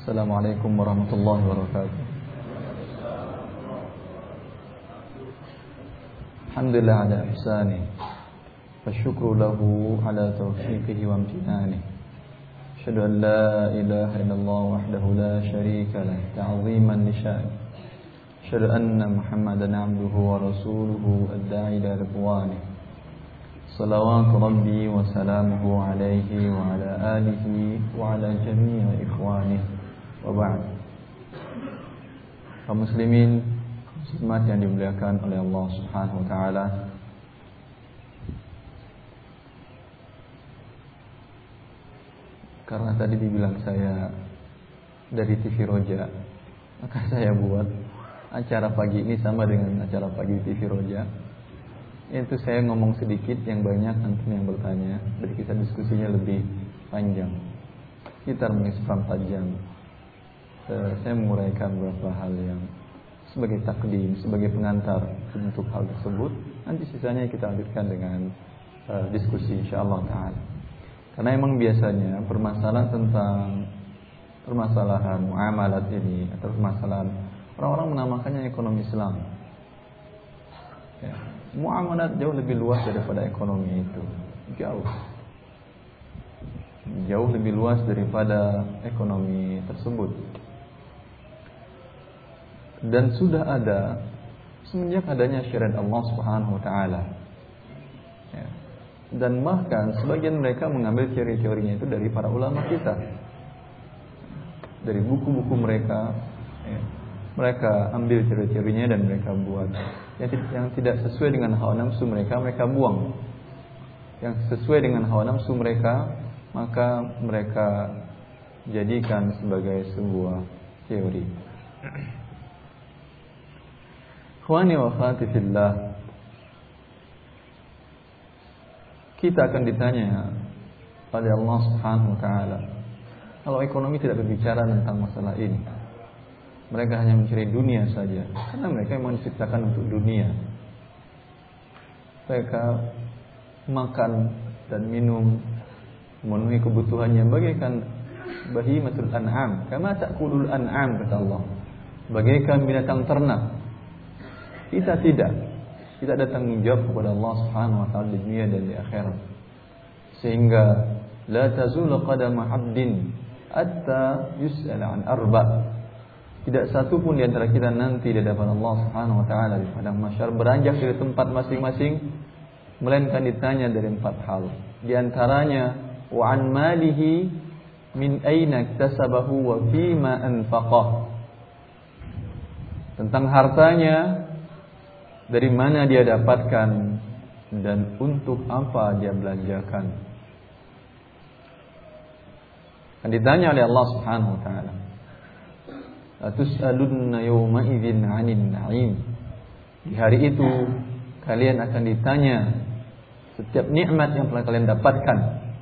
Assalamualaikum warahmatullahi wabarakatuh. Alhamdulillah ala ihsani wa syukru lahu ala taufiqihi wa amtinani. Asyhadu an la ilaha illallah wahdahu la syarika lah ta'ziman li sya'ni. Asyhadu anna Muhammadan abduhu wa rasuluhu ad-da'i ila ridwani. Salawatu rabbi wa salamuhu alaihi wa ala alihi wa ala jami'i ikhwanihi. Waba'd. Kaum muslimin, muslimat yang dimuliakan oleh Allah Subhanahu wa taala. Karena tadi dibilang saya dari TV Roja, maka saya buat acara pagi ini sama dengan acara pagi TV Roja. Itu saya ngomong sedikit, yang banyak antum yang bertanya, jadi kita diskusinya lebih panjang. Sekitar menit 4 jam. Saya menguraikan beberapa hal yang sebagai takdim, sebagai pengantar untuk hal tersebut. Nanti sisanya kita lanjutkan dengan diskusi insyaallah ta'ala. Karena emang biasanya permasalahan tentang permasalahan muamalat ini atau permasalahan orang-orang menamakannya ekonomi Islam. Ya, muamalat jauh lebih luas daripada ekonomi itu. Jauh lebih luas daripada ekonomi tersebut. Dan sudah ada semenjak adanya syariat Allah Subhanahu wa taala. Ya. Dan bahkan sebagian mereka mengambil teori-teorinya itu dari para ulama kita. Dari buku-buku mereka, ya. Mereka ambil teori-teorinya dan mereka buat. Yang tidak sesuai dengan hawa nafsu mereka, mereka buang. Yang sesuai dengan hawa nafsu mereka, maka mereka jadikan sebagai sebuah teori. Ikhwani wa akhwati fillah, kita akan ditanya oleh Allah Subhanahu wa taala. Kalau ekonomi tidak berbicara tentang masalah ini, mereka hanya mencari dunia saja, karena mereka memang diciptakan untuk dunia. Mereka makan dan minum, memenuhi kebutuhannya bagaikan bahimatul an'am, kama ta'kulul an'am, kata Allah. Bagaikan binatang ternak. Kita tidak. Kita ada tanggung jawab kepada Allah Subhanahu wa taala di dunia dan di akhirat. Sehingga la tazulu qadama 'abdin hatta yus'ala an arba'. Tidak satu pun di antara kita nanti di hadapan Allah Subhanahu wa taala di padang mahsyar beranjak dari tempat masing-masing melainkan ditanya dari 4 hal. Di antaranya wa an malihi min aina iktasabahu wa fima anfaqah. Tentang hartanya, dari mana dia dapatkan dan untuk apa dia belanjakan. Akan ditanya oleh Allah Subhanahu wa taala. Latus'alunna yawma idzin 'anil na'im. Di hari itu kalian akan ditanya setiap nikmat yang telah kalian dapatkan.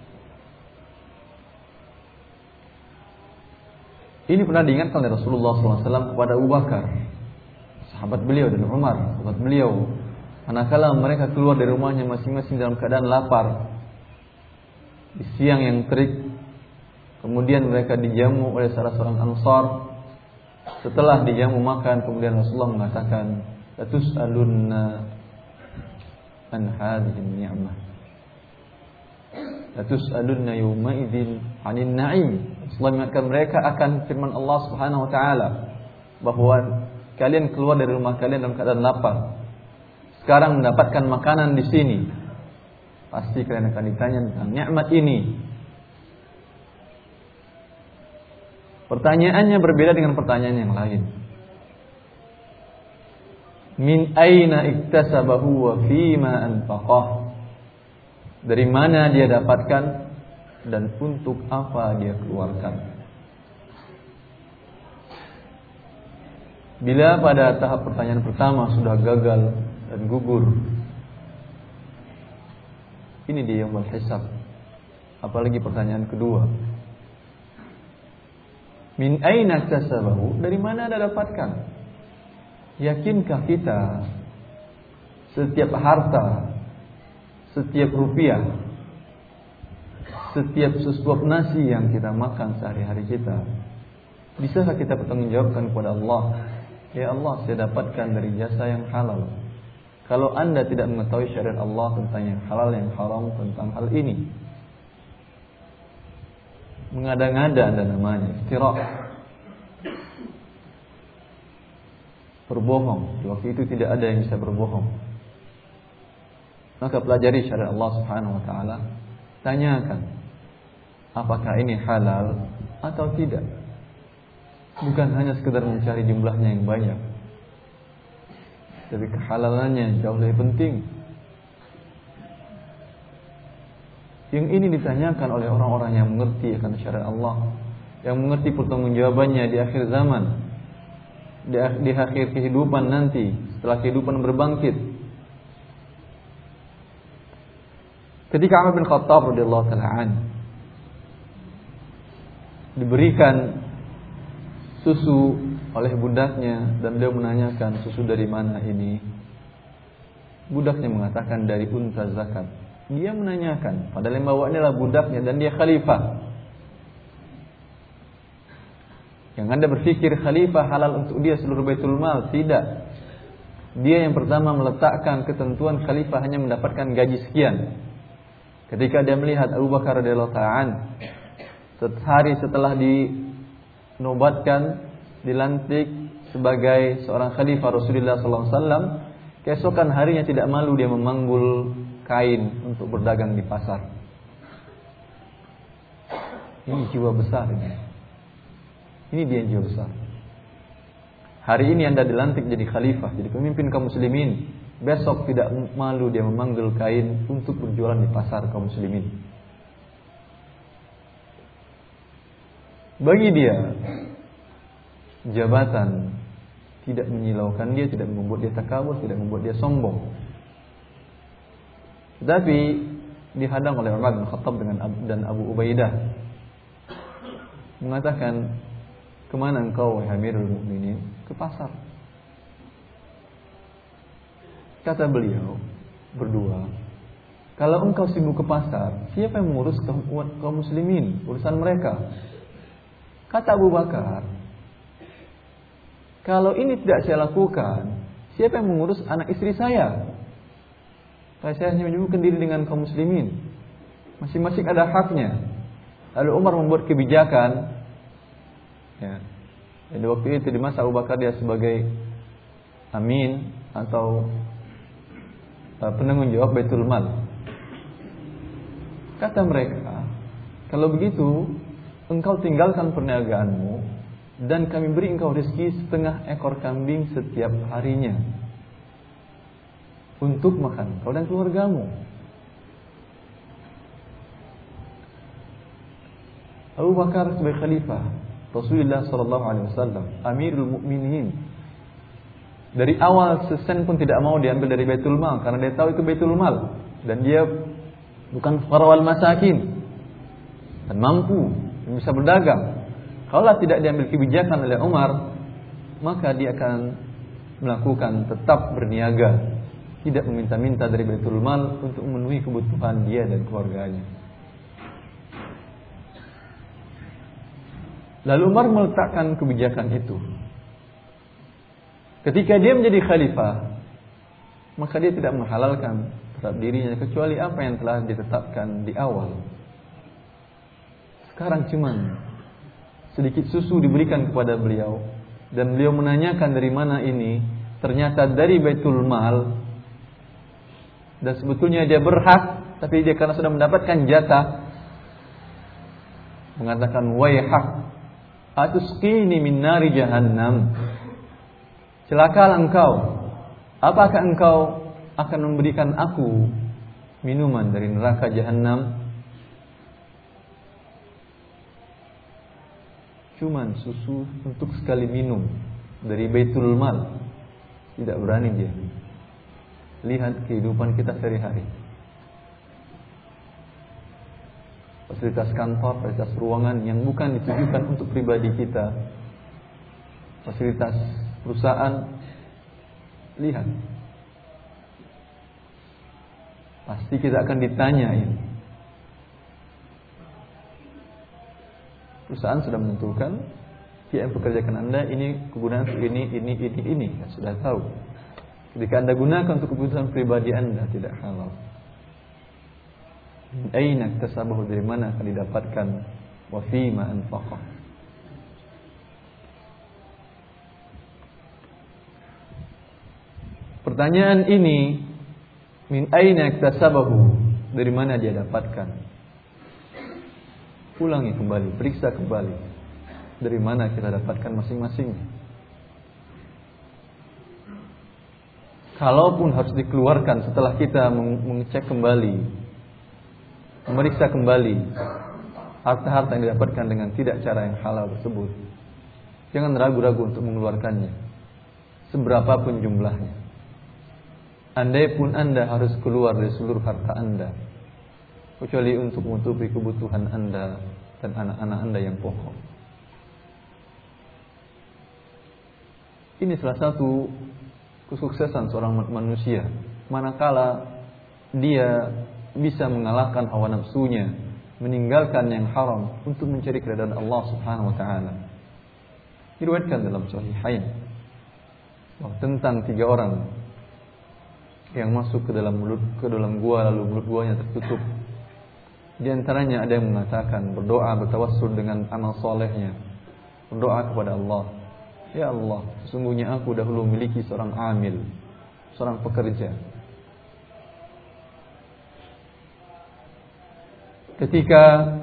Ini pernah diingatkan oleh Rasulullah SAW kepada Abu Bakar, sahabat beliau, dan Umar, sahabat beliau, manakala mereka keluar dari rumahnya masing-masing dalam keadaan lapar di siang yang terik, kemudian mereka dijamu oleh salah seorang Ansar. Setelah dijamu makan, kemudian Rasulullah mengatakan, latus'alunna an hadhihi ni'mah, latus'alunna yawma idzin 'anil na'im. Rasulullah mengingatkan mereka akan firman Allah Subhanahu wa taala bahwa kalian keluar dari rumah kalian dalam keadaan lapar. Sekarang mendapatkan makanan di sini. Pasti kalian akan ditanya tentang nikmat ini. Pertanyaannya berbeda dengan pertanyaan yang lain. Min aina iktasabahu wa fima anfaqah. Dari mana dia dapatkan dan untuk apa dia keluarkan. Bila pada tahap pertanyaan pertama sudah gagal dan gugur, ini dia yang hisab. Apalagi pertanyaan kedua. Min aina iktasabahu, dari mana Anda dapatkan? Yakinkah kita setiap harta, setiap rupiah, setiap sesuap nasi yang kita makan sehari-hari kita Bisakah kita bertanggungjawabkan kepada Allah? Ya Allah, saya dapatkan dari jasa yang halal. Kalau Anda tidak mengetahui syariat Allah tentang yang halal, yang haram, tentang hal ini, mengada-ngada Anda namanya iftira, berbohong. Di waktu itu tidak ada yang bisa berbohong. Maka pelajari syariat Allah Subhanahu wa taala, tanyakan apakah ini halal atau tidak. Bukan hanya sekedar mencari jumlahnya yang banyak, tapi kehalalannya jauh lebih penting. Yang ini ditanyakan oleh orang-orang yang mengerti akan syariat Allah, yang mengerti pertanggungjawabannya di akhir zaman, di akhir kehidupan nanti, setelah kehidupan berbangkit. Ketika Umar bin Khattab radhiyallahu taala anhu diberikan susu oleh budaknya dan beliau menanyakan, susu dari mana ini? Budaknya mengatakan dari unta zakat. Dia menanyakan, padahal yang bawanya adalah budaknya dan dia khalifah. Yang Anda berpikir khalifah halal untuk dia seluruh Baitul Mal, tidak. Dia yang pertama meletakkan ketentuan khalifah hanya mendapatkan gaji sekian. Ketika dia melihat Abu Bakar radhiyallahu ta'ala sehari setelah dinobatkan, dilantik sebagai seorang khalifah Rasulullah sallallahu alaihi wasallam, keesokan harinya tidak malu dia memanggul kain untuk berdagang di pasar. Ini jiwa besar ini. Ini dia jiwa besar. Hari ini Anda dilantik jadi khalifah, jadi pemimpin kaum muslimin. Besok tidak malu dia memanggul kain untuk berjualan di pasar kaum muslimin. Bagi dia jabatan tidak menyilaukan dia, tidak membuat dia takabur, tidak membuat dia sombong. Tetapi dihadang oleh Umar bin Khattab dan Abu Ubaidah, mengatakan, kemana engkau wahai Amirul Mukminin? Ke pasar. Kata beliau berdua, kalau engkau sibuk ke pasar, siapa yang mengurus kaum muslimin, urusan mereka? Kata Abu Bakar, kalau ini tidak saya lakukan, siapa yang mengurus anak istri saya? Saya hanya menyibukkan diri dengan kaum muslimin. Masing-masing ada haknya. Lalu Umar membuat kebijakan. Ya. Di waktu itu di masa Abu Bakar dia sebagai amin atau penanggung jawab Baitul Mal. Kata mereka, kalau begitu engkau tinggalkan perniagaanmu dan kami beri engkau rezeki setengah ekor kambing setiap harinya untuk makan kau dan keluargamu. Abu Bakar sebagai khalifah Rasulullah sallallahu alaihi wasallam, Amirul Mukminin, dari awal sesen pun tidak mau diambil dari Baitul Mal karena dia tahu itu Baitul Mal dan dia bukan fuqara wal masakin dan mampu bisa berdagang. Kalau tidak diambil kebijakan oleh Umar, maka dia akan melakukan tetap berniaga, tidak meminta-minta dari Baitul Mal untuk memenuhi kebutuhan dia dan keluarganya. Lalu Umar meletakkan kebijakan itu. Ketika dia menjadi khalifah, maka dia tidak menghalalkan terhadap dirinya kecuali apa yang telah ditetapkan di awal. Sekarang cuman sedikit susu diberikan kepada beliau dan beliau menanyakan dari mana ini, ternyata dari Baitul Mal. Dan sebetulnya dia berhak, tapi dia karena sudah mendapatkan jatah mengatakan, waihak atusqini min nari jahannam, celakalah engkau, apakah engkau akan memberikan aku minuman dari neraka jahannam? Cuman susu untuk sekali minum dari Baitul Mal, tidak berani dia. Lihat kehidupan kita sehari-hari. Fasilitas kantor, fasilitas ruangan yang bukan ditujukan untuk pribadi kita. Fasilitas perusahaan, lihat. Pasti kita akan ditanya ini. Perusahaan sudah menentukan yang pekerjakan Anda ini kegunaan untuk ini, ya, sudah tahu. Ketika Anda gunakan untuk kebutuhan pribadi Anda tidak halal. Aina iktasabahu, dari mana akan didapatkan? Wa fima anfaqah. Pertanyaan ini, min aina iktasabahu, dari mana dia dapatkan? Ulangi kembali, periksa kembali. Dari mana kita dapatkan masing-masing? Kalaupun harus dikeluarkan setelah kita mengecek kembali, memeriksa kembali harta-harta yang didapatkan dengan tidak cara yang halal tersebut, jangan ragu-ragu untuk mengeluarkannya, seberapapun jumlahnya. Andai pun Anda harus keluar dari seluruh harta Anda, kecuali untuk menutupi kebutuhan Anda dan anak-anak Anda yang pokok. Ini salah satu kesuksesan seorang manusia, manakala dia bisa mengalahkan hawa nafsunya, meninggalkan yang haram untuk mencari keridhaan Allah Subhanahu wa taala. Diriwayatkan dalam Sahihain tentang 3 orang yang masuk ke dalam gua, lalu mulut guanya tertutup. Di antaranya ada yang mengatakan, berdoa, bertawassul dengan amal solehnya, berdoa kepada Allah, ya Allah, sesungguhnya aku dahulu memiliki seorang amil, seorang pekerja. Ketika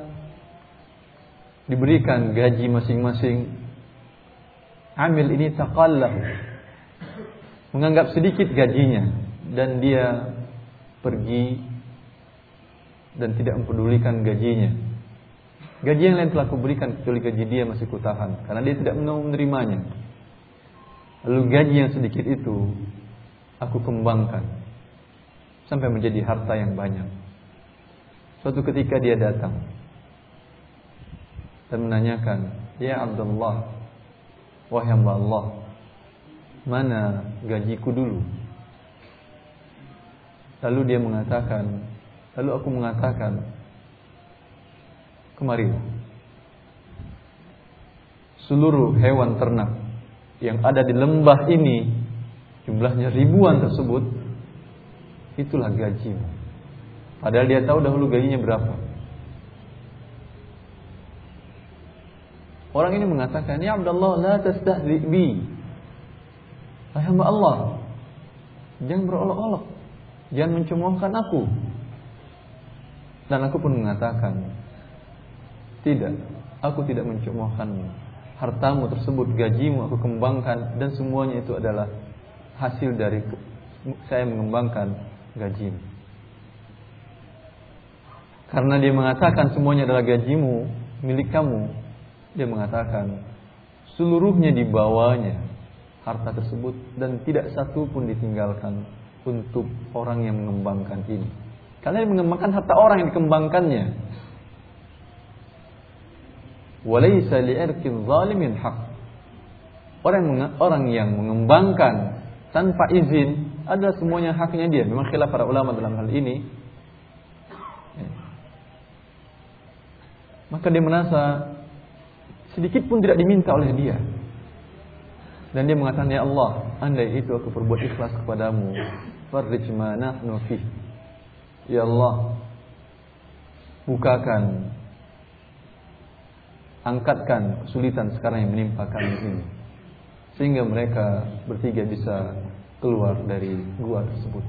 diberikan gaji masing-masing, amil ini taqallah, menganggap sedikit gajinya, dan dia pergi dan tidak mempedulikan gajinya. Gaji yang lain telah kuberikan, kecuali gaji dia masih kutahan, karena dia tidak mau menerimanya. Lalu gaji yang sedikit itu aku kembangkan sampai menjadi harta yang banyak. Suatu ketika dia datang dan menanyakan, ya Abdullah, wahai hamba Allah, mana gajiku dulu? Lalu dia mengatakan, lalu aku mengatakan, kemari, seluruh hewan ternak yang ada di lembah ini, jumlahnya ribuan tersebut, itulah gajimu. Padahal dia tahu dahulu gajinya berapa. Orang ini mengatakan, ya Abdullah, la tastahzi bi. Wahai hamba Allah, jangan berolok-olok, jangan mencemoohkan aku. Dan aku pun mengatakan, tidak, aku tidak mencemoohkanmu. Hartamu tersebut, gajimu aku kembangkan, dan semuanya itu adalah hasil dari saya mengembangkan gajimu. Karena dia mengatakan semuanya adalah gajimu, milik kamu, dia mengatakan seluruhnya dibawanya harta tersebut, dan tidak satu pun ditinggalkan untuk orang yang mengembangkan ini. Karena dia mengembangkan harta orang yang dikembangkannya. Walaysa li'irkin zalimin haq. Orang yang mengembangkan tanpa izin adalah semuanya haknya dia. Memang khilaf para ulama dalam hal ini. Maka dia merasa sedikit pun tidak diminta oleh dia. Dan dia mengatakan, ya Allah, andai itu aku berbuat ikhlas kepadamu, farrij ma nahnu fi. Ya Allah, bukakan, angkatkan kesulitan sekarang yang menimpa kami ini, sehingga mereka bertiga bisa keluar dari gua tersebut.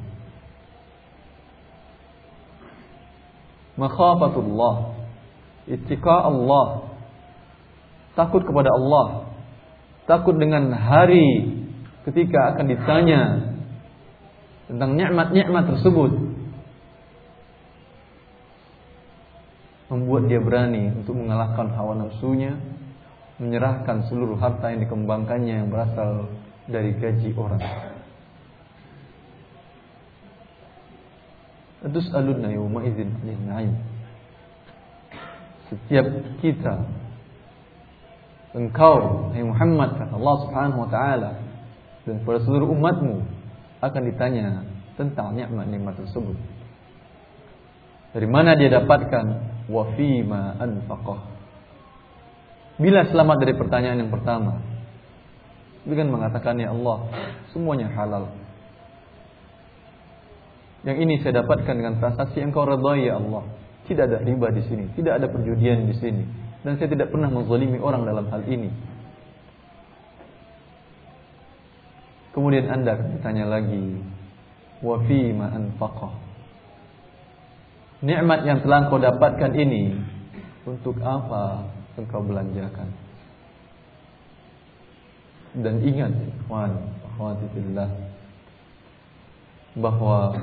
Makhafatullah, ittiqa Allah, takut kepada Allah, takut dengan hari ketika akan ditanya tentang nikmat-nikmat tersebut, membuat dia berani untuk mengalahkan hawa nafsunya, menyerahkan seluruh harta yang dikembangkannya yang berasal dari gaji orang. Tus'aluna yawma idzin 'anil na'im. Setiap kita, engkau, hai Muhammad, kata Allah Subhanahu wa taala, dan kepada seluruh umatmu akan ditanya tentang nikmat-nikmat tersebut. Dari mana dia dapatkan? Wa fima anfaqah. Bila selamat dari pertanyaan yang pertama, dengan mengatakan ya Allah, semuanya halal. Yang ini saya dapatkan dengan transaksi Engkau redai ya Allah. Tidak ada riba di sini, tidak ada perjudian di sini, dan saya tidak pernah menzalimi orang dalam hal ini. Kemudian Anda akan bertanya lagi, wa fi ma anfaqah. Nikmat yang telah Engkau dapatkan ini untuk apa Engkau belanjakan? Dan ingat, ikhwan, akhwati fillah, bahwa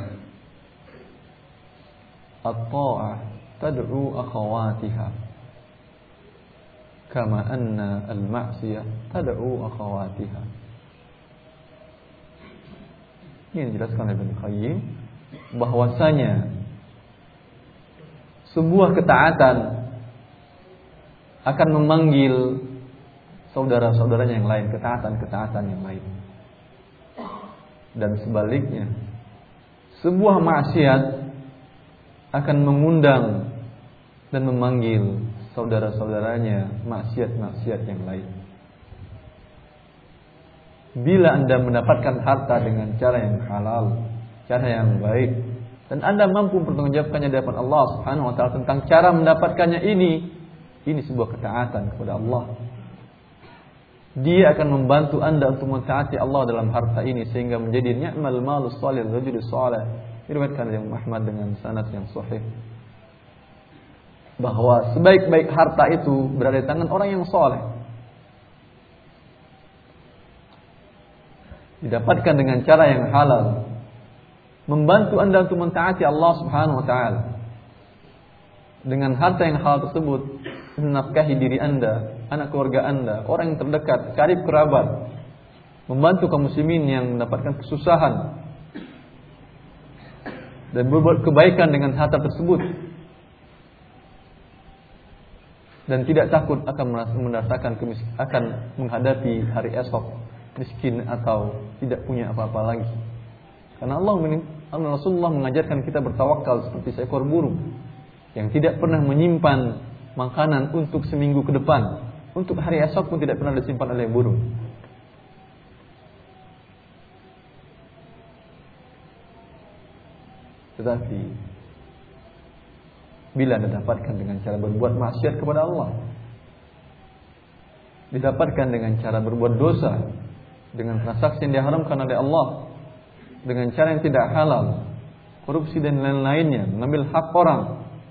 at-ta'ah tad'u akhawatiha kama anna al-ma'siyah tad'u akhawatiha. Ini dijelaskan oleh Ibnu Qayyim bahwasanya sebuah ketaatan akan memanggil saudara-saudaranya yang lain, ketaatan-ketaatan yang lain. Dan sebaliknya, sebuah maksiat akan mengundang dan memanggil saudara-saudaranya maksiat-maksiat yang lain. Bila Anda mendapatkan harta dengan cara yang halal, cara yang baik, dan Anda mampu mempertanggungjawabkannya di hadapan Allah Subhanahu wa taala tentang cara mendapatkannya ini sebuah ketaatan kepada Allah. Dia akan membantu Anda untuk mentaati Allah dalam harta ini sehingga menjadi ni'mal malus salih rajul salih. Diriwayatkan oleh Imam Ahmad dengan sanad yang sahih bahwa sebaik-baik harta itu berada di tangan orang yang saleh. Didapatkan dengan cara yang halal, membantu Anda untuk mentaati Allah Subhanahu wa taala. Dengan harta yang halal tersebut menafkahi diri Anda, anak keluarga Anda, orang yang terdekat, karib kerabat, membantu kaum muslimin yang mendapatkan kesusahan dan berbuat kebaikan dengan harta tersebut, dan tidak takut akan merasakan akan menghadapi hari esok miskin atau tidak punya apa-apa lagi. Karena Rasulullah mengajarkan kita bertawakal seperti seekor burung yang tidak pernah menyimpan makanan untuk seminggu ke depan, untuk hari esok pun tidak pernah disimpan oleh burung. Tetapi bila Anda dapatkan dengan cara berbuat maksiat kepada Allah, didapatkan dengan cara berbuat dosa, dengan transaksi yang diharamkan oleh Allah, dengan cara yang tidak halal, korupsi dan lain-lainnya, mengambil hak orang,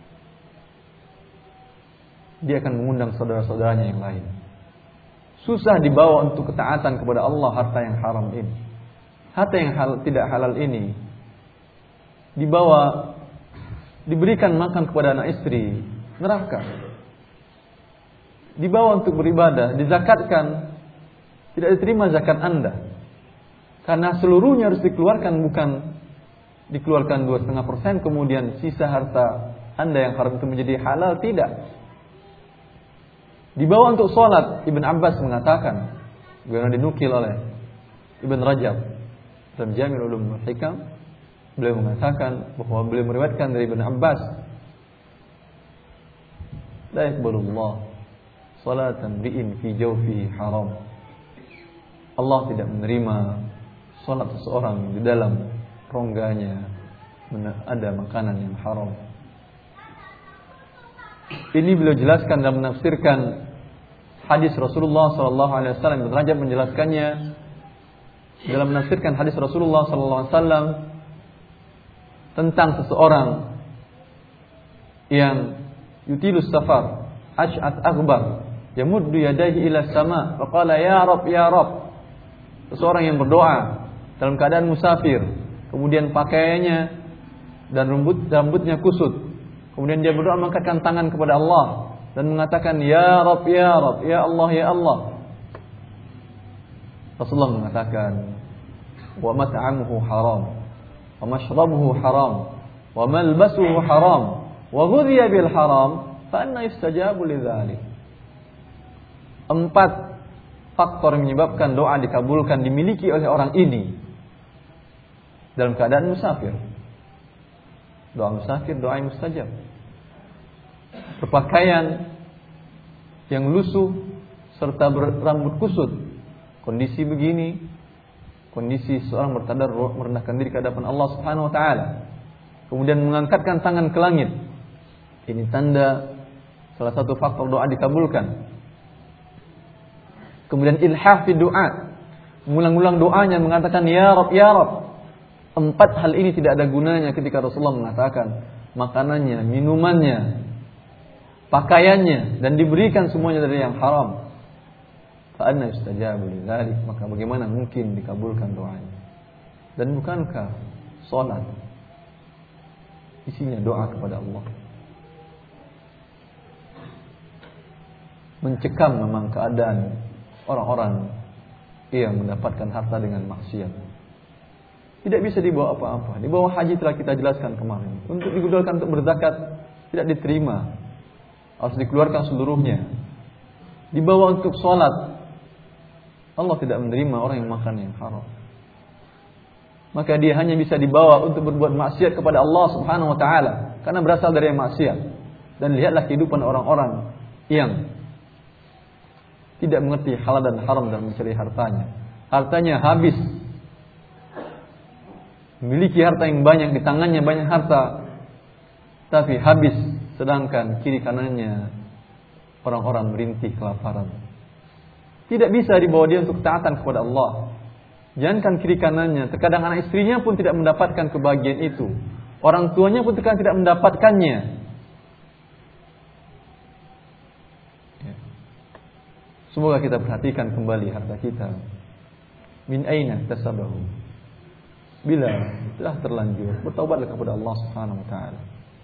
dia akan mengundang saudara-saudaranya yang lain. Susah dibawa untuk ketaatan kepada Allah harta yang haram ini. Harta yang tidak halal ini dibawa, diberikan makan kepada anak istri, neraka. Dibawa untuk beribadah, dizakatkan, tidak diterima zakat Anda. Karena seluruhnya harus dikeluarkan, bukan dikeluarkan 2,5% kemudian sisa harta Anda yang haram itu menjadi halal, tidak. Dibawa untuk sholat. Ibn Abbas mengatakan, yang dinukil oleh Ibn Rajab dalam Jami' Ulum Hikam, beliau mengatakan bahwa beliau meriwayatkan dari Ibn Abbas, la yaqbalullah salatan bi'in fi jawfihi haram. Allah tidak menerima salat seseorang di dalam rongganya ada makanan yang haram. Ini beliau jelaskan dalam menafsirkan hadis Rasulullah sallallahu alaihi wasallam. Ibnu Rajab menjelaskannya dalam menafsirkan hadis Rasulullah sallallahu alaihi wasallam tentang seseorang yang yutilus safar, ash'at aghbar, yamuddu yadayhi ila sama, faqala ya Rabb ya Rabb. Seseorang yang berdoa dalam keadaan musafir, kemudian pakaiannya dan rambutnya kusut, kemudian dia berdoa mengangkatkan tangan kepada Allah dan mengatakan ya Rabb ya Rabb, ya Allah ya Allah. Rasulullah mengatakan wa mat'amuhu haram wa mashrabuhu haram wa malbasuhu haram wa ghudhiya bil haram fa anna yustajabu lidzalik. 4 faktor yang menyebabkan doa dikabulkan dimiliki oleh orang ini dalam keadaan musafir. Doa musafir, doa yang mustajab. Berpakaian yang lusuh, serta berambut kusut, kondisi begini, kondisi seorang bertadarru', merendahkan diri ke hadapan Allah Subhanahu wa taala, kemudian mengangkatkan tangan ke langit, ini tanda salah satu faktor doa dikabulkan. Kemudian ilhah fi doa, mengulang-ulang doanya mengatakan ya Rabb ya Rabb. 4 hal ini tidak ada gunanya ketika Rasulullah mengatakan makanannya, minumannya, pakaiannya dan diberikan semuanya dari yang haram. Fa anna yustajabu lidzalik, maka bagaimana mungkin dikabulkan doanya? Dan bukankah salat isinya doa kepada Allah? Mencekam memang keadaan orang-orang yang mendapatkan harta dengan maksiat. Tidak bisa dibawa apa-apa. Di bawah haji telah kita jelaskan kemarin. Untuk digunakan untuk berzakat tidak diterima. Harus dikeluarkan seluruhnya. Dibawa untuk sholat, Allah tidak menerima orang yang makan yang haram. Maka dia hanya bisa dibawa untuk berbuat maksiat kepada Allah Subhanahu wa taala karena berasal dari yang maksiat. Dan lihatlah kehidupan orang-orang yang tidak mengerti halal dan haram dalam mencari hartanya. Hartanya habis. Memiliki harta yang banyak, di tangannya banyak harta, tapi habis, sedangkan kiri kanannya orang-orang merintih kelaparan. Tidak bisa dibawa dia untuk taatan kepada Allah. Jangankan kiri kanannya, terkadang anak istrinya pun tidak mendapatkan kebahagiaan itu. Orang tuanya pun terkadang tidak mendapatkannya. Semoga kita perhatikan kembali harta kita. Min aina tasabahu. Bila telah terlanjur, bertaubatlah kepada Allah Subhanahu wa taala.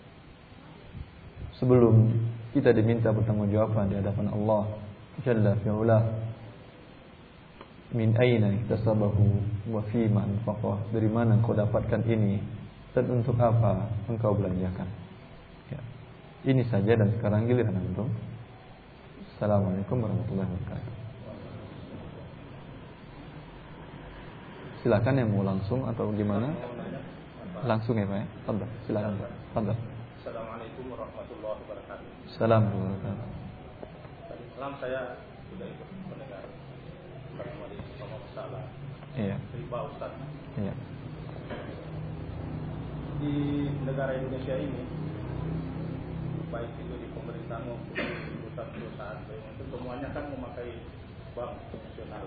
Sebelum kita diminta bertanggungjawaban di hadapan Allah Jalla fi'ala. Min aina iktasabahu wa fima anfaqah. Dari mana engkau dapatkan ini dan untuk apa engkau belanjakan? Ya. Ini saja dan sekarang giliran antum. Assalamualaikum warahmatullahi wabarakatuh. Silakan yang mau langsung atau gimana? Langsung ya Pak ya. Fadhal. Silakan Pak. Fadhal. Assalamualaikum warahmatullahi wabarakatuh. Assalamualaikum warahmatullahi wabarakatuh. Tadi malam saya sudah ikut mendengar pertemuan di sama masalah. Iya. Riba Ustaz. Iya. Di negara Indonesia ini, baik itu di pemerintah maupun di perusahaan-perusahaan, itu semuanya kan memakai bank nasional.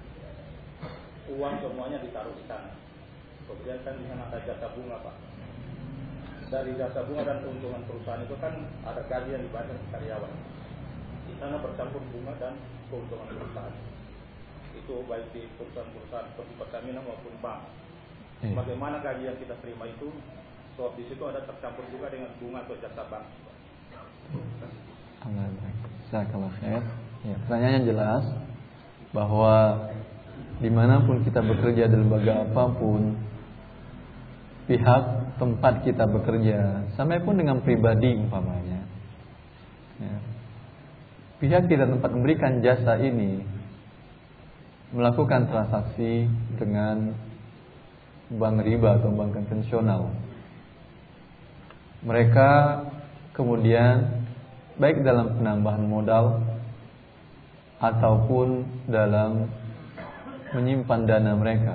Uang semuanya ditaruh di sana. Kemudian kan di sana ada jasa bunga Pak. Dari jasa bunga dan keuntungan perusahaan itu kan ada gaji yang dibayar karyawan. Di sana bercampur bunga dan keuntungan perusahaan. Itu baik di perusahaan-perusahaan seperti Pertamina maupun bank. Bagaimana gaji yang kita terima itu? Sebab di situ ada tercampur juga dengan bunga atau jasa bank. Jazakallahu khair. Ya, pertanyaannya jelas bahwa dimanapun kita bekerja di lembaga apapun, pihak tempat kita bekerja, sampai pun dengan pribadi umpamanya, ya, pihak kita tempat memberikan jasa ini melakukan transaksi dengan bank riba atau bank konvensional. Mereka kemudian baik dalam penambahan modal ataupun dalam menyimpan dana mereka.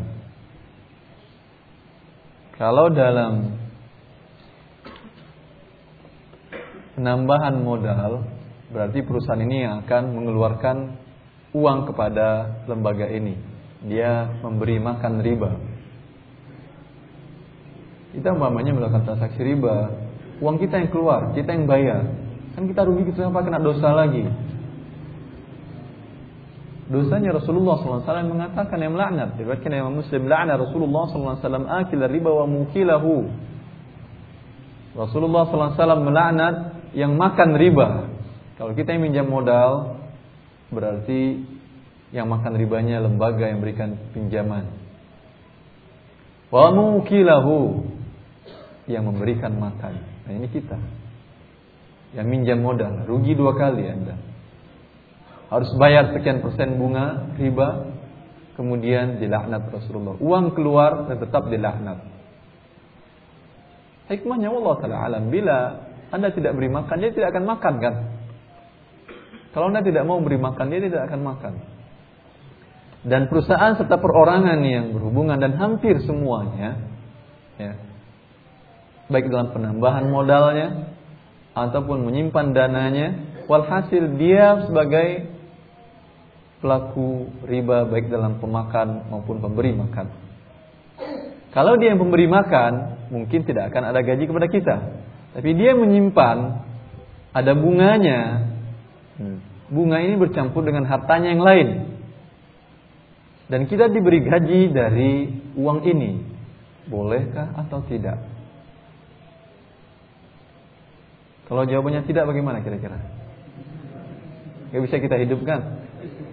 Kalau dalam penambahan modal, berarti perusahaan ini yang akan mengeluarkan uang kepada lembaga ini. Dia memberi makan riba. Kita umpamanya melakukan transaksi riba, uang kita yang keluar, kita yang bayar. Kan kita rugi, kita apa kena dosa lagi. Dosanya Rasulullah SAW mengatakan yang melaknat. Diriwayatkan Imam Muslim, la'na Rasulullah SAW akil riba wa mukilahu. Rasulullah SAW melaknat yang makan riba. Kalau kita yang minjam modal, berarti yang makan ribanya lembaga yang berikan pinjaman. Wa mukilahu, yang memberikan makan. Nah ini kita yang minjam modal, rugi 2 kali Anda. Harus bayar sekian persen bunga riba, kemudian dilaknat Rasulullah. Uang keluar dan tetap dilaknat. Hikmahnya Allah Ta'ala alam. Bila Anda tidak beri makan, dia tidak akan makan kan? Kalau Anda tidak mau beri makan, dia tidak akan makan. Dan perusahaan serta perorangan yang berhubungan dan hampir semuanya, ya, baik dalam penambahan modalnya ataupun menyimpan dananya, walhasil dia sebagai pelaku riba baik dalam pemakan maupun pemberi makan. Kalau dia yang pemberi makan, mungkin tidak akan ada gaji kepada kita. Tapi dia menyimpan, ada bunganya. Bunga ini bercampur dengan hartanya yang lain. Dan kita diberi gaji dari uang ini. Bolehkah atau tidak? Kalau jawabannya tidak, bagaimana kira-kira? Gak bisa kita hidupkan.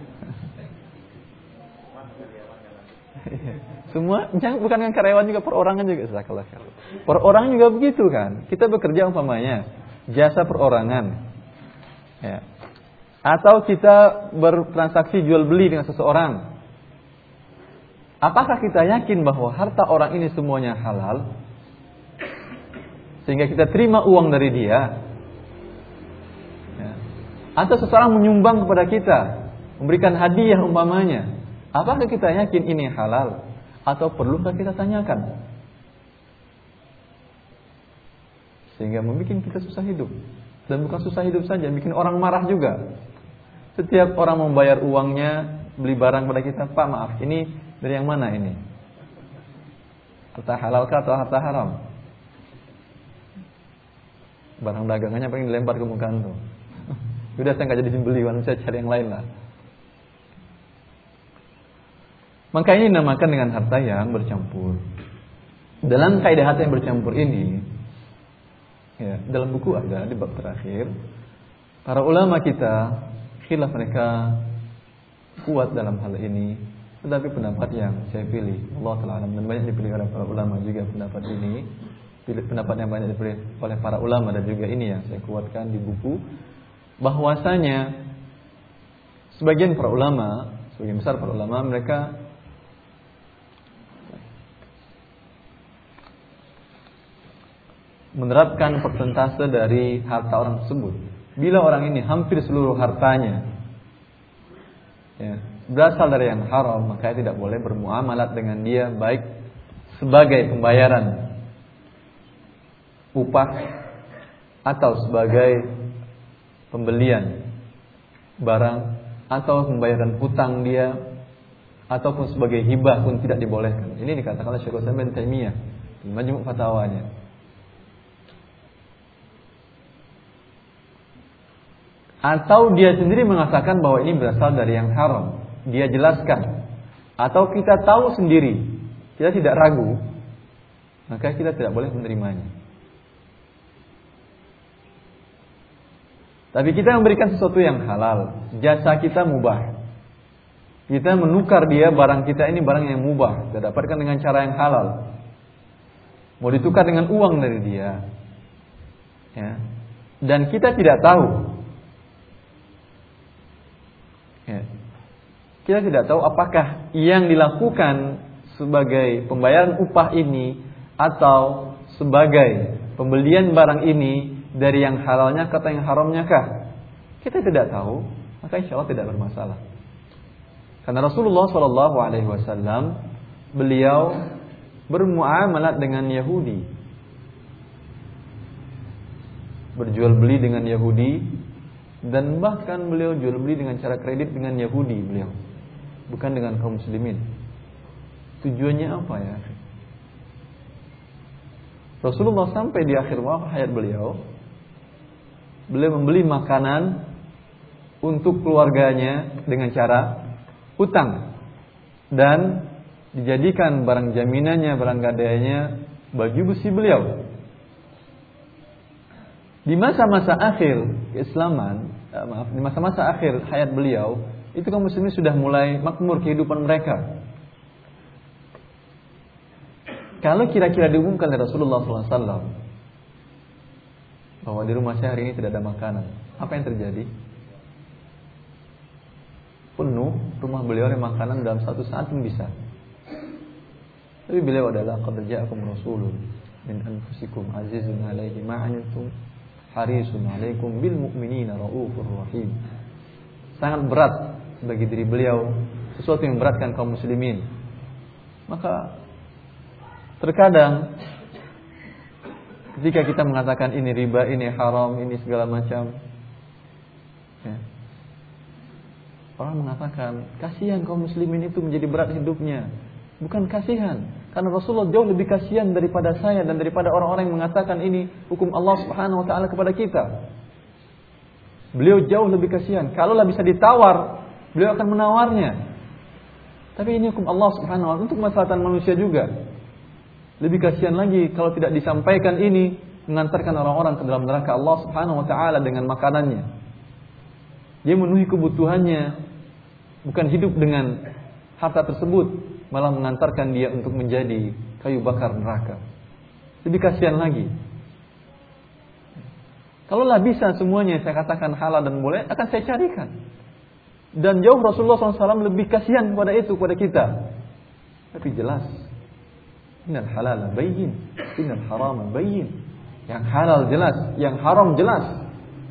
Semua, bukan dengan karyawan juga, perorangan juga. Perorangan juga begitu kan. Kita bekerja umpamanya jasa perorangan, ya. Atau kita bertransaksi jual beli dengan seseorang. Apakah kita yakin bahwa harta orang ini semuanya halal, sehingga kita terima uang dari dia? Ya. Atau seseorang menyumbang kepada kita, memberikan hadiah umpamanya. Apakah kita yakin ini halal? Atau perlukah kita tanyakan? Sehingga membuat kita susah hidup. Dan bukan susah hidup saja, bikin orang marah juga. Setiap orang membayar uangnya, beli barang pada kita, Pak maaf, ini dari yang mana ini? Harta halalkah atau harta haram? Barang dagangannya paling dilempar ke muka antum. Sudah saya nggak jadi beli, saya cari yang lain lah. Maka ini dinamakan dengan harta yang bercampur. Dalam kaidah harta yang bercampur ini, ya, dalam buku ada di bab terakhir, para ulama kita khilaf mereka kuat dalam hal ini, tetapi pendapat yang saya pilih, Allah Ta'ala alam, dan banyak dipilih oleh para ulama juga pendapat ini, pendapat yang banyak dipilih oleh para ulama dan juga ini yang saya kuatkan di buku, bahwasanya sebagian para ulama, sebagian besar para ulama mereka menerapkan persentase dari harta orang tersebut. Bila orang ini hampir seluruh hartanya, ya, berasal dari yang haram, maka tidak boleh bermuamalat dengan dia, baik sebagai pembayaran upah atau sebagai pembelian barang atau pembayaran hutang dia, ataupun sebagai hibah pun tidak dibolehkan. Ini dikatakan oleh Syekhul Islam Ibnu Taimiyah di Majmu' Fatawanya. Atau dia sendiri mengatakan bahwa ini berasal dari yang haram, dia jelaskan. Atau kita tahu sendiri, kita tidak ragu, maka kita tidak boleh menerimanya. Tapi kita memberikan sesuatu yang halal, jasa kita mubah. Kita menukar dia, barang kita ini barang yang mubah, kita dapatkan dengan cara yang halal. Mau ditukar dengan uang dari dia, ya. Dan kita tidak tahu, ya, kita tidak tahu apakah yang dilakukan sebagai pembayaran upah ini atau sebagai pembelian barang ini dari yang halalnya atau yang haramnya kah? Kita tidak tahu, maka insya Allah tidak bermasalah. Karena Rasulullah SAW beliau bermuamalat dengan Yahudi, berjual beli dengan Yahudi, dan bahkan beliau jual beli dengan cara kredit dengan Yahudi beliau, bukan dengan kaum muslimin. Tujuannya apa ya? Rasulullah sampai di akhir hayat beliau membeli makanan untuk keluarganya dengan cara utang, dan dijadikan barang jaminannya, barang gadaiannya baju besi beliau. Di masa-masa akhir keislaman, di masa-masa akhir hayat beliau, itu kaum muslimin sudah mulai makmur kehidupan mereka. Kalau kira-kira diumumkan oleh Rasulullah SAW bahwa di rumah saya hari ini tidak ada makanan, apa yang terjadi? Penuh rumah beliau oleh makanan dalam satu saat pun bisa. Tapi beliau adalah qad ja'akum rasulun min anfusikum azizun 'alaihi ma 'anittum harisun 'alaikum bil mu'minina raufur rahim. sangat berat bagi diri beliau, sesuatu yang memberatkan kaum muslimin. Maka terkadang ketika kita mengatakan ini riba, ini haram, ini segala macam, ya, orang mengatakan kasihan kaum muslimin itu menjadi berat hidupnya. Bukan kasihan, karena Rasulullah jauh lebih kasihan daripada saya dan daripada orang-orang yang mengatakan ini hukum Allah Subhanahu wa taala kepada kita. Beliau jauh lebih kasihan. Kalaulah bisa ditawar, beliau akan menawarnya. Tapi ini hukum Allah Subhanahu wa taala untuk kemaslahatan manusia juga. Lebih kasihan lagi kalau tidak disampaikan ini, mengantarkan orang-orang ke dalam neraka Allah Subhanahu wa taala dengan makanannya. Dia memenuhi kebutuhannya, bukan hidup dengan harta tersebut, malah mengantarkan dia untuk menjadi kayu bakar neraka. Lebih kasihan lagi. Kalaulah bisa semuanya saya katakan halal dan boleh, akan saya carikan. Dan jauh Rasulullah SAW lebih kasihan kepada itu, kepada kita. Tapi jelas, innal halala bayyin, innal harama bayyin. Yang halal jelas, yang haram jelas.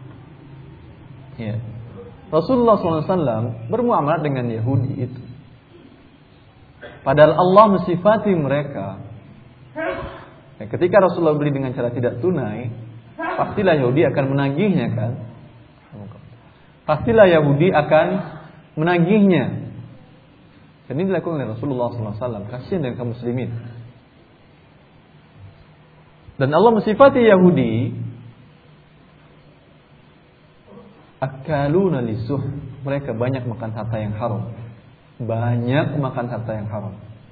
Ya. Rasulullah SAW bermuamalah dengan Yahudi itu. Padahal Allah mensifati mereka. Ketika Rasulullah beli dengan cara tidak tunai, pastilah Yahudi akan menagihnya kan? Pastilah Yahudi akan menagihnya. Dan ini dilakukan oleh Rasulullah SAW. Kasihan dengan kaum muslimin. Dan Allah mensifati Yahudi, akaluna lisuh. Mereka banyak makan harta yang haram. Banyak makan harta yang haram.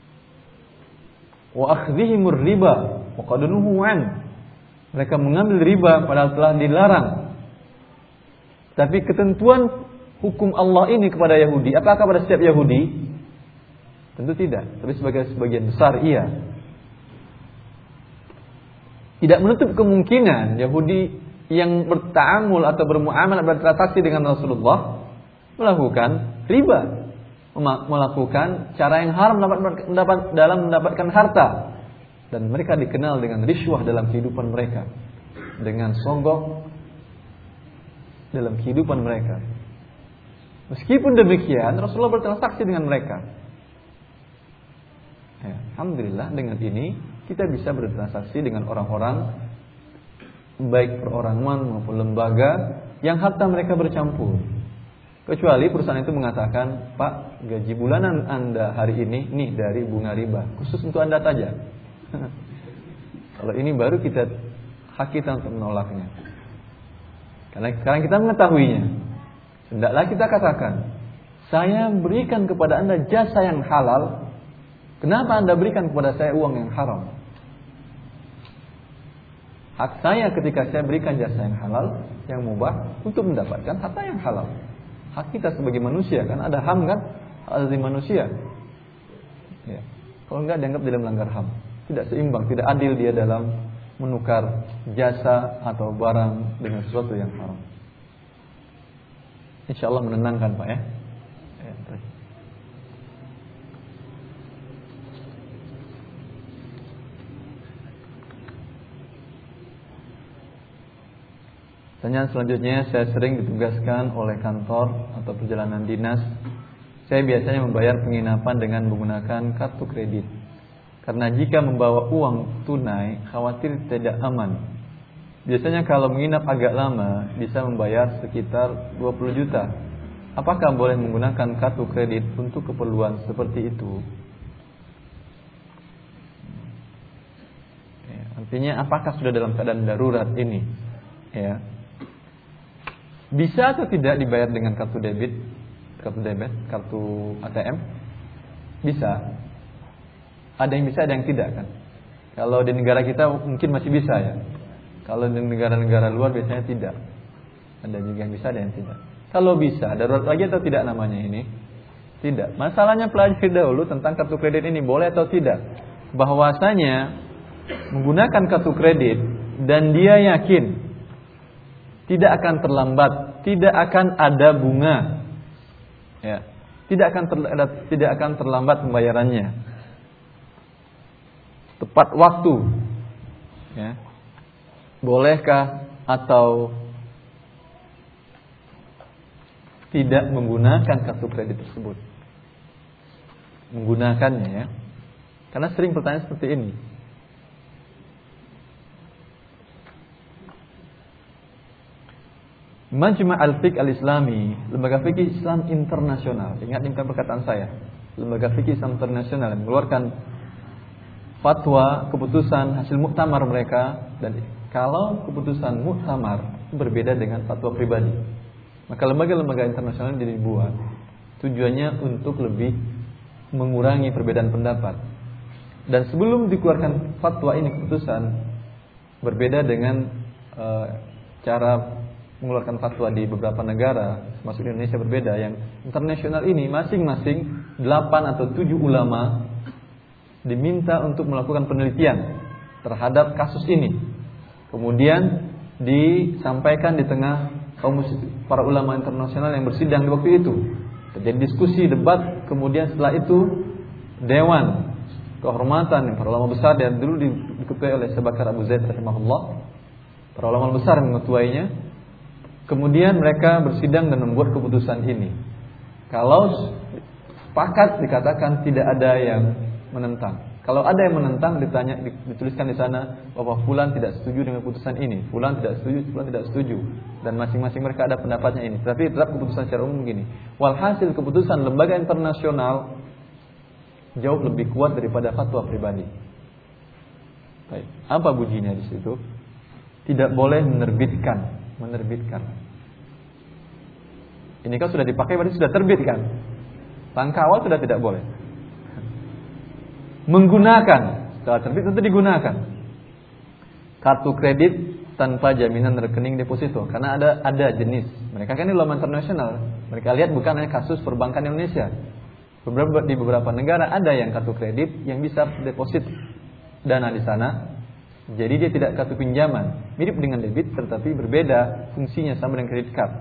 Wa akhdhihimur riba wa qad nuhu an. Mereka mengambil riba padahal telah dilarang. Tapi ketentuan hukum Allah ini kepada Yahudi, apakah pada setiap Yahudi? Tentu tidak. Tapi sebagian besar iya. Tidak menutup kemungkinan Yahudi yang berta'amul atau bermuamalah, bertransaksi dengan Rasulullah melakukan riba, melakukan cara yang haram dalam mendapatkan harta. Dan mereka dikenal dengan riswah dalam kehidupan mereka, dengan sogok dalam kehidupan mereka. Meskipun demikian, Rasulullah bertransaksi dengan mereka. Ya, alhamdulillah dengan ini kita bisa bertransaksi dengan orang-orang, baik perorangan maupun lembaga, yang harta mereka bercampur. Kecuali perusahaan itu mengatakan, Pak, gaji bulanan Anda hari ini nih dari bunga riba, khusus untuk Anda saja. Kalau ini baru hak kita untuk menolaknya. Karena sekarang kita mengetahuinya, hendaklah kita katakan, saya berikan kepada Anda jasa yang halal, kenapa Anda berikan kepada saya uang yang haram? Hak saya ketika saya berikan jasa yang halal, yang mubah, untuk mendapatkan harta yang halal. Hak kita sebagai manusia kan, ada HAM kan, hak asasi manusia. Ya. Kalau enggak dianggap dia melanggar HAM, tidak seimbang, tidak adil dia dalam menukar jasa atau barang dengan sesuatu yang haram. Insya Allah menenangkan Pak ya. Pertanyaan selanjutnya, saya sering ditugaskan oleh kantor atau perjalanan dinas. Saya biasanya membayar penginapan dengan menggunakan kartu kredit. Karena jika membawa uang tunai, khawatir tidak aman. Biasanya kalau menginap agak lama, bisa membayar sekitar 20 juta. Apakah boleh menggunakan kartu kredit untuk keperluan seperti itu? Ya, artinya apakah sudah dalam keadaan darurat ini? Ya. Bisa atau tidak dibayar dengan kartu debit, kartu ATM? Bisa. Ada yang bisa, ada yang tidak kan. Kalau di negara kita mungkin masih bisa ya. Kalau di negara-negara luar biasanya tidak. Ada juga yang bisa, ada yang tidak. Kalau bisa, darurat lagi atau tidak namanya ini? Tidak. Masalahnya pelajari dahulu tentang kartu kredit ini boleh atau tidak. Bahwasanya menggunakan kartu kredit dan dia yakin tidak akan terlambat, tidak akan ada bunga, ya, tidak akan terlambat pembayarannya, tepat waktu, ya. Bolehkah atau tidak menggunakan kartu kredit tersebut. Menggunakannya ya. Karena sering pertanyaan seperti ini. Majma' al-Fiqh al-Islami, lembaga fikih Islam internasional. Ingat perkataan saya. Lembaga fikih Islam internasional yang mengeluarkan fatwa, keputusan hasil muktamar mereka, dan kalau keputusan muktamar berbeda dengan fatwa pribadi, maka lembaga-lembaga internasional jadi dibuat tujuannya untuk lebih mengurangi perbedaan pendapat. Dan sebelum dikeluarkan fatwa ini, keputusan berbeda dengan cara mengeluarkan fatwa di beberapa negara, termasuk Indonesia berbeda. Yang internasional ini masing-masing 8 atau 7 ulama diminta untuk melakukan penelitian terhadap kasus ini. Kemudian disampaikan di tengah para ulama internasional yang bersidang di waktu itu. Terjadi diskusi, debat, kemudian setelah itu dewan kehormatan para ulama besar yang dulu diketuai oleh Syekh Bakar Abu Zaid rahimahullah. Para ulama besar yang mengetuainya. Kemudian mereka bersidang dan membuat keputusan ini. Kalau sepakat dikatakan tidak ada yang menentang. Kalau ada yang menentang dituliskan di sana bahwa fulan tidak setuju dengan keputusan ini, fulan tidak setuju, fulan tidak setuju, dan masing-masing mereka ada pendapatnya ini. Tapi tetap keputusan secara umum begini. Walhasil keputusan lembaga internasional jauh lebih kuat daripada fatwa pribadi. Baik. Apa bunyinya di situ? Tidak boleh menerbitkan. Ini kan sudah dipakai, berarti sudah terbit kan? Langkah awal sudah tidak boleh. Menggunakan, setelah terbit tentu digunakan kartu kredit tanpa jaminan rekening deposito, karena ada jenis. Mereka kan ini ulama internasional. Mereka lihat bukan hanya kasus perbankan Indonesia. Di beberapa negara ada yang kartu kredit yang bisa deposit dana di sana. Jadi dia tidak kartu pinjaman, mirip dengan debit tetapi berbeda fungsinya sama dengan kredit card.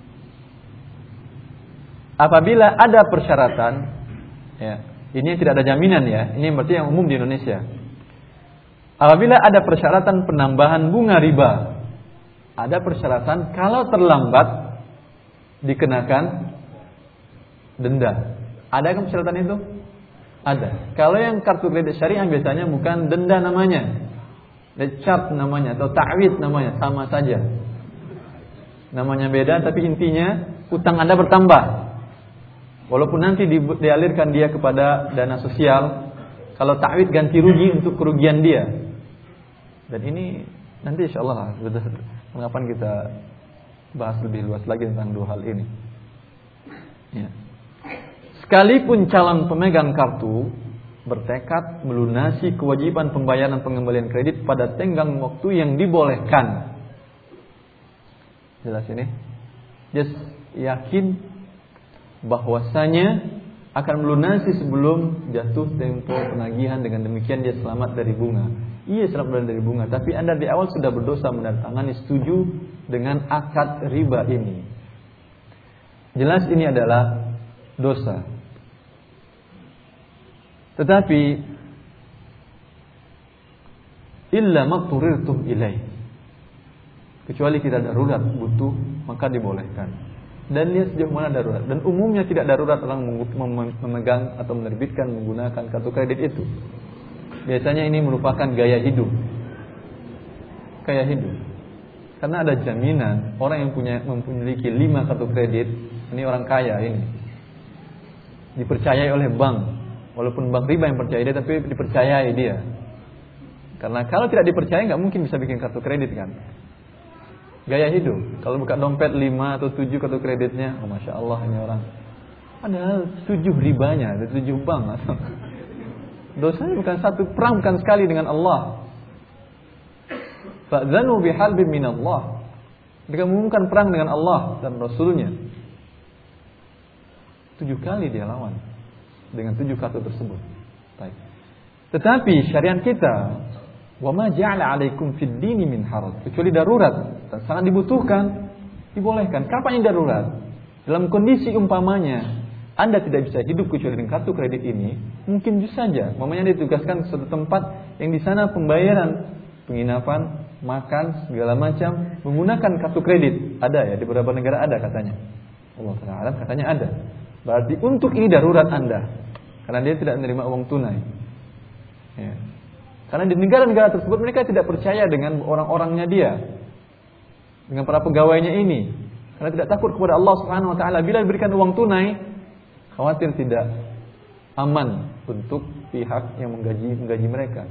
Apabila ada persyaratan, ya, ini tidak ada jaminan ya, ini berarti yang umum di Indonesia. Apabila ada persyaratan penambahan bunga riba, ada persyaratan kalau terlambat dikenakan denda. Ada kan persyaratan itu? Ada. Kalau yang kartu kredit syariah biasanya bukan denda namanya, charge namanya atau ta'wid namanya, sama saja. Namanya beda tapi intinya utang Anda bertambah. Walaupun nanti dialirkan dia kepada dana sosial, kalau ta'wid ganti rugi untuk kerugian dia. Dan ini nanti insyaallah kapan kita bahas lebih luas lagi tentang dua hal ini. Ya. Sekalipun calon pemegang kartu bertekad melunasi kewajiban pembayaran pengembalian kredit pada tenggang waktu yang dibolehkan. Jelas ini? Dia yakin bahwasanya akan melunasi sebelum jatuh tempo penagihan, dengan demikian dia selamat dari bunga. Iya, selamat dari bunga, tapi Anda di awal sudah berdosa menandatangani setuju dengan akad riba ini. Jelas ini adalah dosa. Tetapi illa maqturirtum ilaih, kecuali tidak darurat butuh, maka dibolehkan. Dan lihat sejauh mana darurat. Dan umumnya tidak darurat orang memegang atau menerbitkan menggunakan kartu kredit itu. Biasanya ini merupakan gaya hidup. Gaya hidup. Karena ada jaminan orang yang memiliki 5 kartu kredit, ini orang kaya ini, dipercayai oleh bank. Walaupun bank riba yang percaya dia, tapi dipercayai dia. Karena kalau tidak dipercaya nggak mungkin bisa bikin kartu kredit kan. Gaya hidup. Kalau buka dompet 5 atau 7 kartu kreditnya, oh masya Allah ini orang. Padahal 7 ribanya, ada 7 bank. Dosanya bukan satu, perang bukan sekali dengan Allah. Fa'zanu biharbin minallah. Mereka mengumumkan perang dengan Allah dan Rasulnya. 7 kali dia lawan dengan 7 kartu tersebut. Baik. Tetapi syariat kita, wa ma ja'ala 'alaikum fid dini min haraj, kecuali darurat dan sangat dibutuhkan, dibolehkan. Kapan yang darurat? Dalam kondisi umpamanya Anda tidak bisa hidup kecuali dengan kartu kredit ini, mungkin saja mamanya ditugaskan ke suatu tempat yang di sana pembayaran penginapan, makan, segala macam menggunakan kartu kredit. Ada ya, di beberapa negara ada katanya. Allah Ta'ala alam, katanya ada. Berarti untuk ini darurat Anda, karena dia tidak menerima uang tunai. Ya. Karena di negara-negara tersebut mereka tidak percaya dengan orang-orangnya dia, dengan para pegawainya ini, karena tidak takut kepada Allah Subhanahu Wa Ta'ala. Bila diberikan uang tunai, khawatir tidak aman untuk pihak yang menggaji mereka.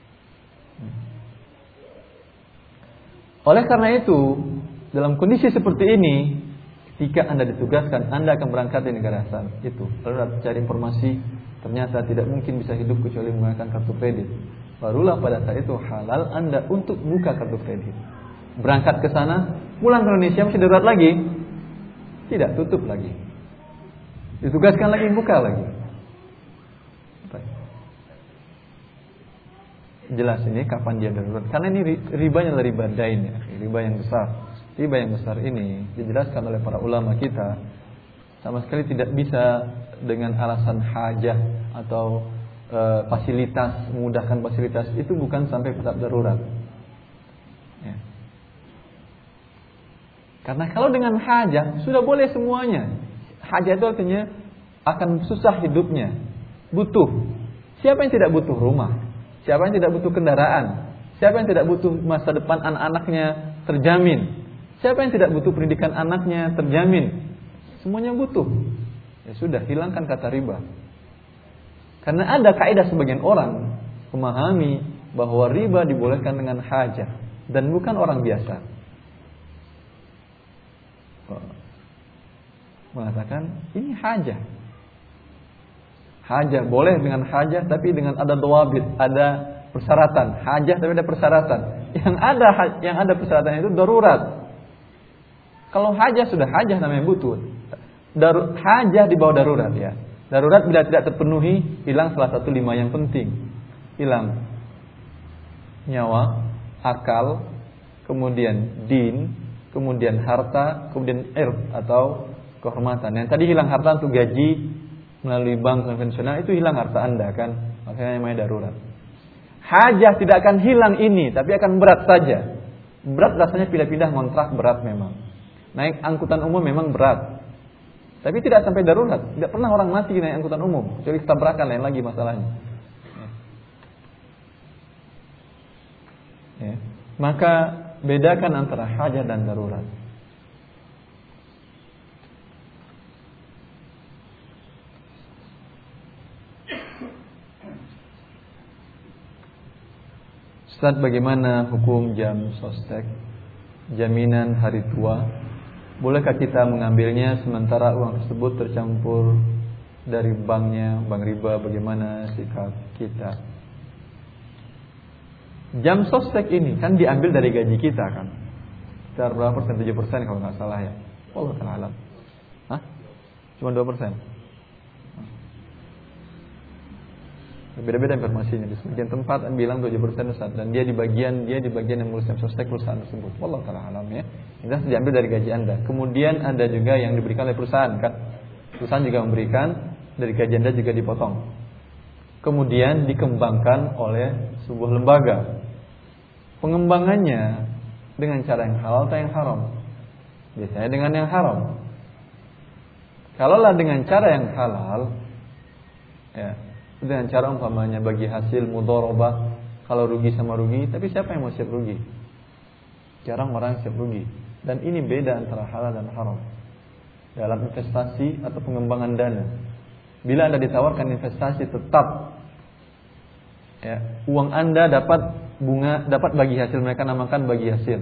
Oleh karena itu, dalam kondisi seperti ini, ketika Anda ditugaskan, Anda akan berangkat di negara asal itu, lalu cari informasi, ternyata tidak mungkin bisa hidup kecuali menggunakan kartu kredit. Barulah pada saat itu halal Anda untuk buka kartu kredit. Berangkat ke sana, pulang ke Indonesia masih darurat lagi, tidak, tutup lagi. Ditugaskan lagi, buka lagi. Jelas ini kapan dia darurat. Karena ini ribanya adalah riba dain, ya, riba yang besar. Riba yang besar ini dijelaskan oleh para ulama kita sama sekali tidak bisa dengan alasan hajah atau fasilitas, memudahkan fasilitas, itu bukan sampai tetap darurat. Ya. Karena kalau dengan hajah sudah boleh semuanya. Hajah itu artinya akan susah hidupnya, butuh. Siapa yang tidak butuh rumah? Siapa yang tidak butuh kendaraan? Siapa yang tidak butuh masa depan anak-anaknya terjamin? Siapa yang tidak butuh pendidikan anaknya terjamin? Semuanya butuh. Ya sudah, hilangkan kata riba. Karena ada kaidah sebagian orang memahami bahwa riba dibolehkan dengan hajah dan bukan orang biasa. Mengatakan ini hajah. Hajah boleh dengan hajah, tapi dengan ada dawabit, ada persyaratan. Hajah tapi ada persyaratan. Yang ada persyaratan itu darurat. Kalau hajah sudah hajah namanya butuh. Hajah di bawah darurat ya. Darurat bila tidak terpenuhi, hilang salah satu 5 yang penting. Hilang nyawa, akal, kemudian din, kemudian harta, kemudian atau kehormatan. Yang tadi hilang harta untuk gaji melalui bank konvensional, itu hilang harta Anda kan, makanya namanya darurat. Hajah tidak akan hilang ini, tapi akan berat saja. Berat rasanya pindah-pindah ngontrak, berat memang. Naik angkutan umum memang berat, tapi tidak sampai darurat. Tidak pernah orang mati naik angkutan umum, kecuali tabrakan, lain lagi masalahnya. Ya. Maka bedakan antara hajah dan darurat. Ustaz, bagaimana hukum jam sostek, jaminan hari tua? Bolehkah kita mengambilnya sementara uang tersebut tercampur dari banknya, bank riba? Bagaimana sikap kita? Jam sostek ini kan diambil dari gaji kita kan? Sekitar berapa persen? 7% kalau nggak salah ya. Allah ta'ala alam. Hah? Cuma 2%? Beda-beda informasinya. Di sebagian tempat bilang 7% Ustaz, dan dia di bagian yang ngurus jam sostek perusahaan tersebut. Wallahu ta'ala alam ya. Ini diambil dari gaji Anda. Kemudian ada juga yang diberikan oleh perusahaan kan. Perusahaan juga memberikan, dari gaji Anda juga dipotong. Kemudian dikembangkan oleh sebuah lembaga. Pengembangannya dengan cara yang halal atau yang haram? Biasanya dengan yang haram. Kalaulah dengan cara yang halal, ya, dengan cara umpamanya bagi hasil mudharabah, kalau rugi sama rugi, tapi siapa yang mau siap rugi? Jarang orang siap rugi. Dan ini beda antara halal dan haram dalam investasi atau pengembangan dana. Bila Anda ditawarkan investasi tetap, ya, uang Anda dapat bunga, dapat bagi hasil, mereka namakan bagi hasil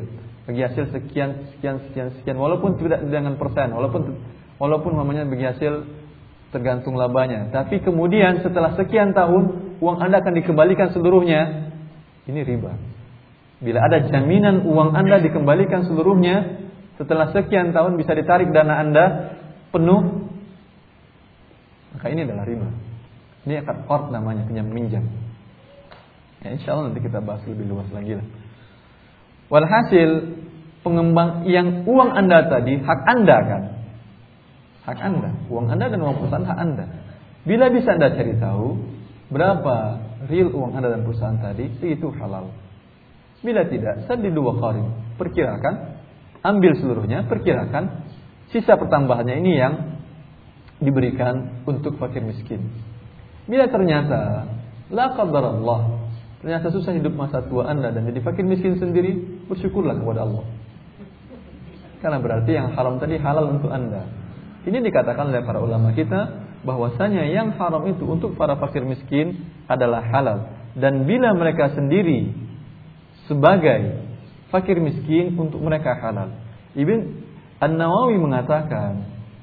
sekian, walaupun tidak dengan persen, walaupun namanya bagi hasil tergantung labanya. Tapi kemudian setelah sekian tahun uang Anda akan dikembalikan seluruhnya. Ini riba. Bila ada jaminan uang Anda dikembalikan seluruhnya setelah sekian tahun, bisa ditarik dana Anda penuh, maka ini adalah riba. Ini akad qard namanya, pinjam minjam. Ya, insyaallah nanti kita bahas lebih luas lagi lah. Walhasil pengembang yang uang Anda tadi hak Anda kan? Hak Anda, uang Anda dan uang perusahaan hak Anda. Bila bisa Anda cari tahu berapa real uang Anda dan perusahaan tadi, itu halal. Bila tidak, sadidu wa qarib, perkirakan, ambil seluruhnya, perkirakan Sisa pertambahannya ini yang diberikan untuk fakir miskin. Bila ternyata la qadarallah, ternyata susah hidup masa tua Anda dan jadi fakir miskin sendiri, bersyukurlah kepada Allah. Karena berarti yang haram tadi halal untuk Anda. Ini dikatakan oleh para ulama kita bahwasanya yang haram itu untuk para fakir miskin adalah halal. Dan bila mereka sendiri sebagai fakir miskin, untuk mereka halal. Ibn An-Nawawi mengatakan,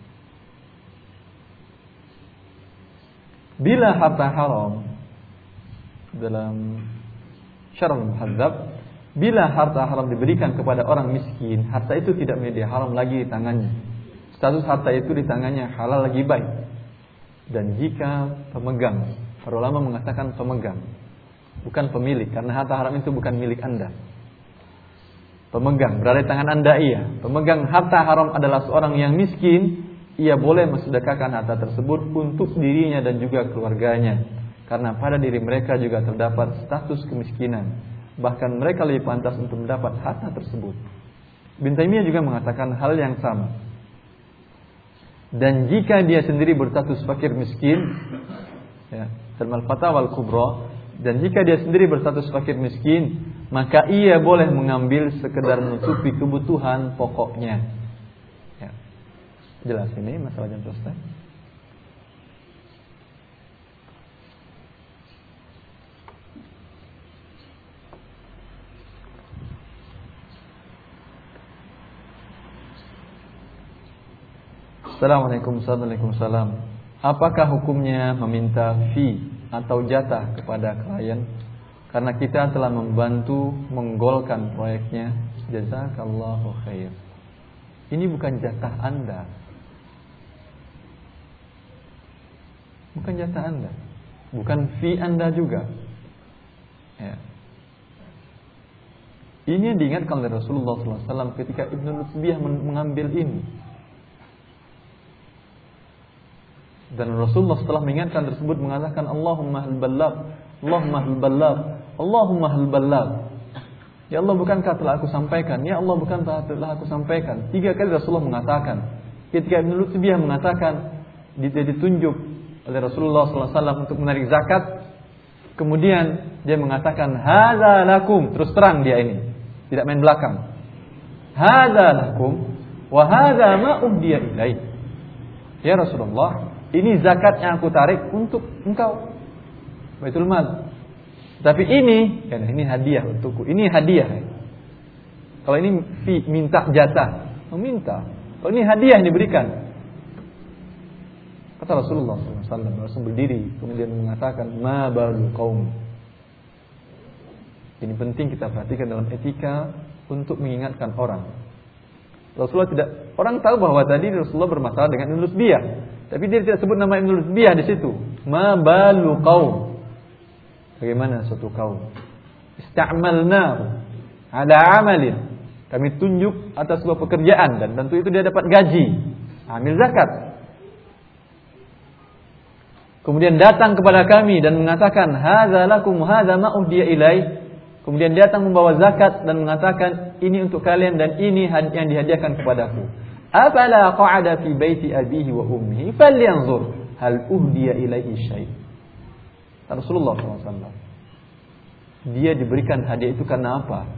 bila harta haram, dalam Syarh Al-Muhadzab, bila harta haram diberikan kepada orang miskin, harta itu tidak menjadi haram lagi di tangannya. Status harta itu di tangannya halal lagi baik. Dan jika pemegang, para ulama mengatakan pemegang, bukan pemilik, karena harta haram itu bukan milik Anda. Pemegang, berada di tangan Anda iya. Pemegang harta haram adalah seorang yang miskin, ia boleh mensedekahkan harta tersebut untuk dirinya dan juga keluarganya. Karena pada diri mereka juga terdapat status kemiskinan. Bahkan mereka lebih pantas untuk mendapat harta tersebut. Ibn Taimiyah juga mengatakan hal yang sama. Dan jika dia sendiri berstatus fakir miskin, ya, dalam Al-Fatawa Al-Kubra, dan jika dia sendiri berstatus fakir miskin, maka ia boleh mengambil sekedar menutupi kebutuhan pokoknya. Ya. Jelas ini masalahnya Ustaz. Assalamualaikum warahmatullahi wabarakatuh. Apakah hukumnya meminta fee atau jatah kepada klien karena kita telah membantu menggolkan proyeknya? Jazakallahu khair. Ini bukan jatah Anda. Bukan jatah Anda. Bukan fee Anda juga. Ya. Ini diingatkan oleh Rasulullah SAW ketika Ibnu Lutbiyah mengambil ini. Dan Rasulullah setelah mengingatkan tersebut mengatakan Allahumma hal balagh, Allahumma hal balagh, Allahumma hal balagh. Ya Allah, bukankah telah aku sampaikan? Ya Allah, bukankah telah aku sampaikan? 3 kali Rasulullah mengatakan. Ketika Ibnu Lutbiyah mengatakan, dia ditunjuk oleh Rasulullah SAW untuk menarik zakat, kemudian dia mengatakan hadza lakum, terus terang dia ini, tidak main belakang. Hadza lakum wa hadza ma uhdiya ilaih. Ya Rasulullah, ini zakat yang aku tarik untuk engkau, Baitul Mal. Tapi ini hadiah untukku. Ini hadiah. Kalau ini minta jatah, meminta. Kalau ini hadiah yang diberikan. Kata Rasulullah SAW, Rasul berdiri kemudian mengatakan, ma balu qaum. Ini penting kita perhatikan dalam etika untuk mengingatkan orang. Rasulullah tidak, orang tahu bahwa tadi Rasulullah bermasalah dengan Ibnu Lutbiyah, tapi dia tidak sebut nama Ibnu Lutbiyah di situ. Ma balu qaum. Bagaimana suatu kaum? Ista'malnahu ala amalin. Kami tunjuk atas sebuah pekerjaan dan tentu itu dia dapat gaji. Amil zakat. Kemudian datang kepada kami dan mengatakan, hadza lakum hadza ma uhdiya ilai. Kemudian datang membawa zakat dan mengatakan, ini untuk kalian dan ini yang dihadiahkan kepadaku. Afala qa'ada fi baiti abihi wa ummihi falyanzur hal uhdiya ilaihi syai'. Rasulullah SAW, dia diberikan hadiah itu karena apa?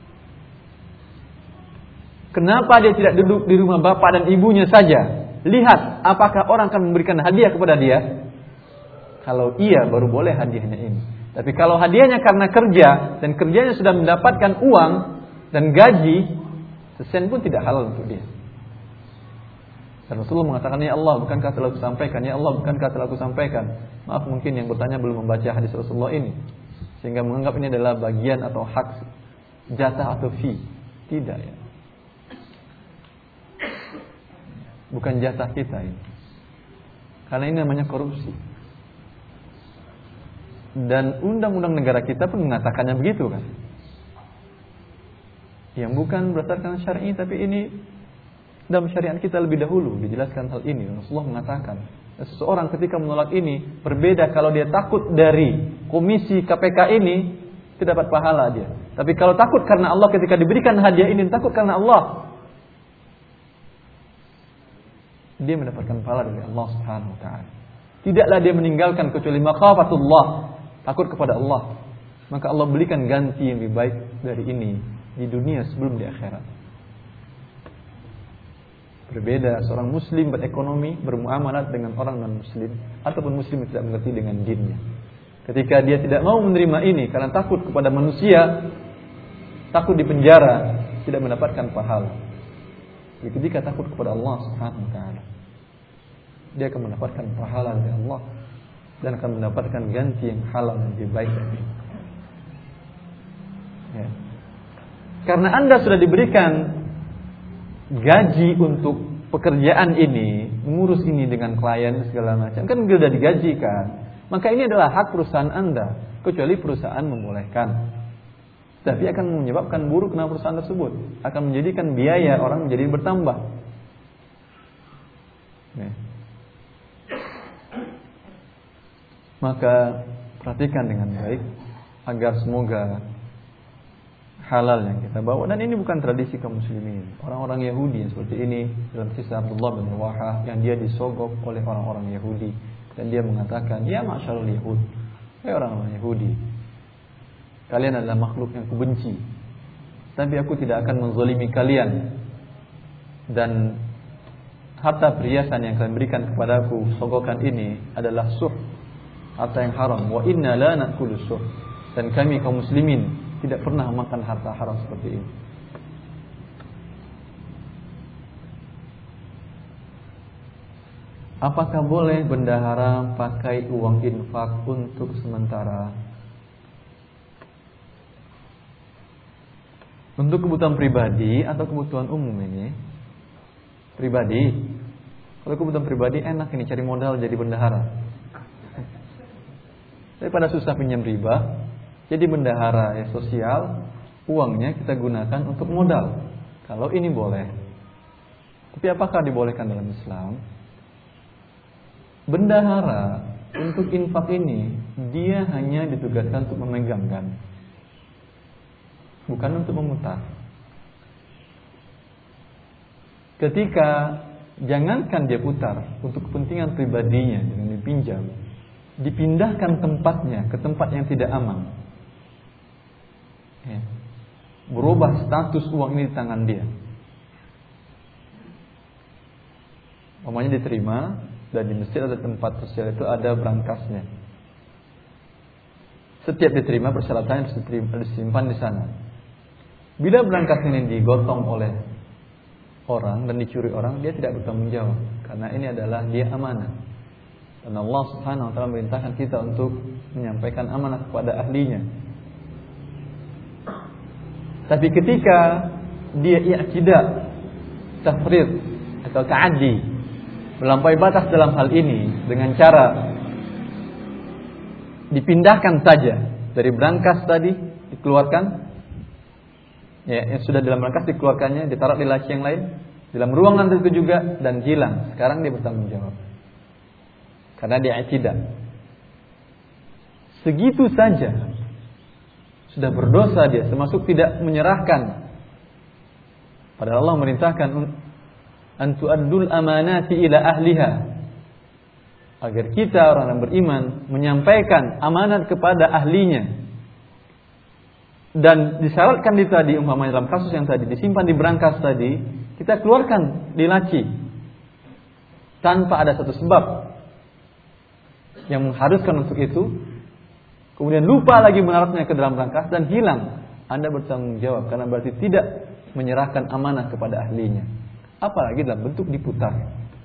Kenapa dia tidak duduk di rumah bapak dan ibunya saja? Lihat apakah orang akan memberikan hadiah kepada dia. Kalau iya, baru boleh hadiahnya ini. Tapi kalau hadiahnya karena kerja, dan kerjanya sudah mendapatkan uang dan gaji, sesen pun tidak halal untuk dia. Dan Rasulullah mengatakan, ya Allah, bukankah telah aku sampaikan? Ya Allah, bukankah telah aku sampaikan? Maaf, mungkin yang bertanya belum membaca hadis Rasulullah ini, sehingga menganggap ini adalah bagian atau hak, jatah atau fee. Tidak, ya. Bukan jatah kita ini. Karena ini namanya korupsi. Dan undang-undang negara kita pun mengatakannya begitu, kan? Yang bukan berdasarkan syar'i, tapi ini dalam syariat kita lebih dahulu dijelaskan hal ini. Rasulullah mengatakan, seseorang ketika menolak ini berbeda kalau dia takut dari komisi KPK ini, tidak dapat pahala dia. Tapi kalau takut karena Allah ketika diberikan hadiah ini, takut karena Allah. dia mendapatkan pahala dari Allah Subhanahu wa taala. Tidaklah dia meninggalkan kecuali makhafatullah, takut kepada Allah. Maka Allah berikan ganti yang lebih baik dari ini di dunia sebelum di akhirat. Berbeda seorang muslim berekonomi, bermuamalah dengan orang non-muslim ataupun muslim yang tidak mengerti dengan dinnya. Ketika dia tidak mau menerima ini karena takut kepada manusia, takut di penjara, tidak mendapatkan pahala. Jadi ketika takut kepada Allah Subhanahu wa taala, dia akan mendapatkan pahala dari Allah dan akan mendapatkan ganti yang halal dan lebih baik dari itu. Ya. Karena Anda sudah diberikan gaji untuk pekerjaan ini, mengurus ini dengan klien segala macam, kan sudah digajikan. Maka ini adalah hak perusahaan Anda, kecuali perusahaan membolehkan. Tapi akan menyebabkan buruk nama perusahaan tersebut, akan menjadikan biaya orang menjadi bertambah. Ya. Maka perhatikan dengan baik agar semoga halal yang kita bawa. Dan ini bukan tradisi kaum muslimin. Orang-orang Yahudi yang seperti ini, dalam kisah Abdullah bin Rawahah yang dia disogok oleh orang-orang Yahudi, dan dia mengatakan, ya ma'syarul Yahud, hai orang-orang Yahudi, kalian adalah makhluk yang kubenci, tapi aku tidak akan menzalimi kalian, dan harta perhiasan yang kalian berikan kepadaku, sogokan ini adalah suh, harta yang haram. Wa inna la na'kulu suh, dan kami kaum muslimin tidak pernah makan harta haram seperti ini. Apakah boleh bendahara pakai uang infak untuk sementara? Untuk kebutuhan pribadi atau kebutuhan umum ini? Pribadi. Kalau kebutuhan pribadi enak ini, cari modal jadi bendahara. Daripada susah pinjam riba, jadi bendahara ya sosial, uangnya kita gunakan untuk modal. Kalau ini boleh. Tapi apakah dibolehkan dalam Islam? Bendahara untuk infak ini dia hanya ditugaskan untuk memegangkan, bukan untuk memutar. Ketika jangankan dia putar untuk kepentingan pribadinya dengan dipinjam, dipindahkan tempatnya ke tempat yang tidak aman. Ya. Berubah status uang ini di tangan dia. Umpamanya diterima, dan di masjid ada tempat sosial itu ada berangkasnya. Setiap diterima persyaratannya harus disimpan di sana. Bila berangkas ini digotong oleh orang dan dicuri orang, dia tidak bertanggung jawab, karena ini adalah dia amanah. Dan Allah Subhanahu wa taala memerintahkan kita untuk menyampaikan amanah kepada ahlinya. Tapi ketika dia i'tida, tafrid atau ta'addi, melampaui batas dalam hal ini dengan cara dipindahkan saja dari berangkas tadi, dikeluarkan, ya, yang sudah dalam berangkas dikeluarkannya, ditaruh di laci yang lain, dalam ruangan itu juga, dan hilang. Sekarang dia bertanggung jawab karena dia i'tida. Segitu saja sudah berdosa dia, termasuk tidak menyerahkan. Padahal Allah merintahkan an tu'addul amanati ila ahliha, agar kita orang yang beriman menyampaikan amanat kepada ahlinya. Dan disyaratkan di tadi, umpamanya dalam kasus yang tadi disimpan di berangkas tadi, kita keluarkan di laci tanpa ada satu sebab yang mengharuskan untuk itu, kemudian lupa lagi menaruhnya ke dalam berangkas dan hilang, Anda bertanggung jawab, karena berarti tidak menyerahkan amanah kepada ahlinya. Apalagi dalam bentuk diputar,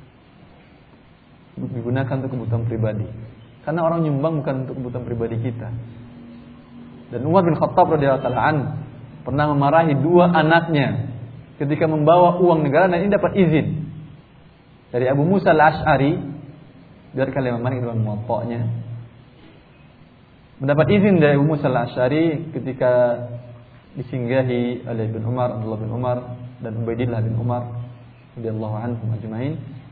digunakan untuk kebutuhan pribadi, karena orang nyumbang bukan untuk kebutuhan pribadi kita. Dan Umar bin Khattab radhiyallahu taala an pernah memarahi dua anaknya ketika membawa uang negara, dan ini dapat izin dari Abu Musa al-Ash'ari, biar kalian memahami dalam muwatta'nya. Mendapat izin dari Abu Musa al-Ash'ari ketika disinggahi oleh bin Umar, Abdullah bin Umar dan Ubaidillah bin Umar radhiyallahu anhum ajma'in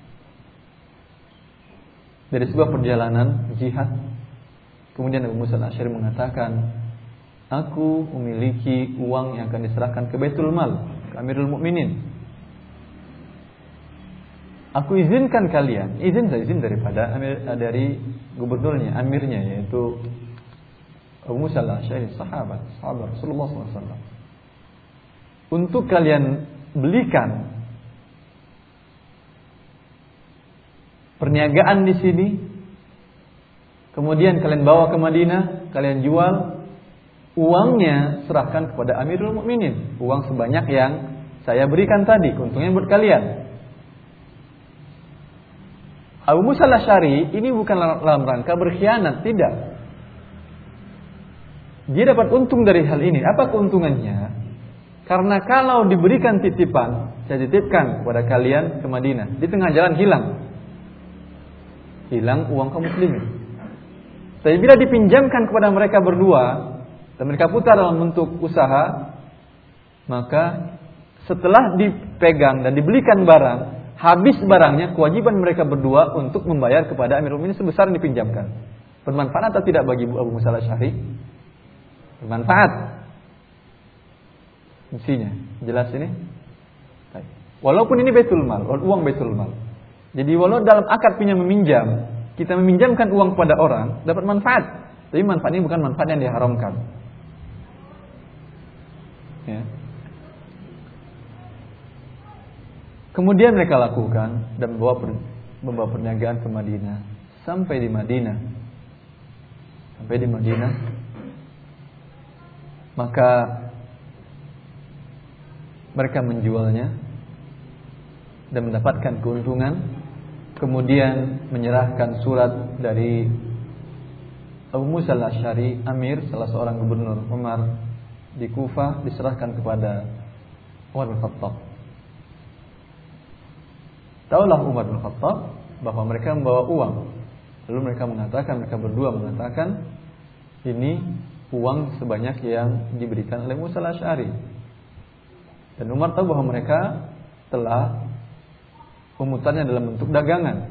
dari sebuah perjalanan jihad. Kemudian Abu Musa al-Ash'ari mengatakan, aku memiliki uang yang akan diserahkan ke Baitul Mal, ke Amirul Mukminin. Aku izinkan kalian, izin daripada dari gubernurnya, amirnya, yaitu Abu Musa al-Asy'ari, sahabat Rasulullah SAW. Untuk kalian belikan perniagaan di sini, kemudian kalian bawa ke Madinah, kalian jual, uangnya serahkan kepada Amirul Mukminin, uang sebanyak yang saya berikan tadi, keuntungan buat kalian. Abu Musa al-Asy'ari ini bukan dalam rangka berkhianat, tidak. Dia dapat untung dari hal ini. Apa keuntungannya? Karena kalau diberikan titipan, saya titipkan kepada kalian ke Madinah, di tengah jalan hilang uang kaum muslimin. Tapi bila dipinjamkan kepada mereka berdua dan mereka putar dalam bentuk usaha, maka setelah dipegang dan dibelikan barang, habis barangnya, kewajiban mereka berdua untuk membayar kepada Amirul Mukminin sebesar yang dipinjamkan. Bermanfaat atau tidak bagi Abu Musa al-Asy'ari? Bermanfaat. Mestinya jelas ini. Walaupun ini baitul mal, uang baitul mal. Jadi walau dalam akad pinjam meminjam, kita meminjamkan uang kepada orang, dapat manfaat. Tapi manfaat ini bukan manfaat yang diharamkan. Ya. Kemudian mereka lakukan dan membawa perniagaan ke Madinah. Sampai di Madinah, maka mereka menjualnya dan mendapatkan keuntungan. Kemudian menyerahkan surat dari Abu Musa al-Asy'ari, Amir, salah seorang gubernur Umar di Kufah, diserahkan kepada Umar bin Khattab. Taulah Umar bin Khattab bahwa mereka membawa uang. Lalu mereka berdua mengatakan, ini uang sebanyak yang diberikan oleh Musa al-Asy'ari. Dan Umar tahu bahwa mereka telah memutarnya dalam bentuk dagangan.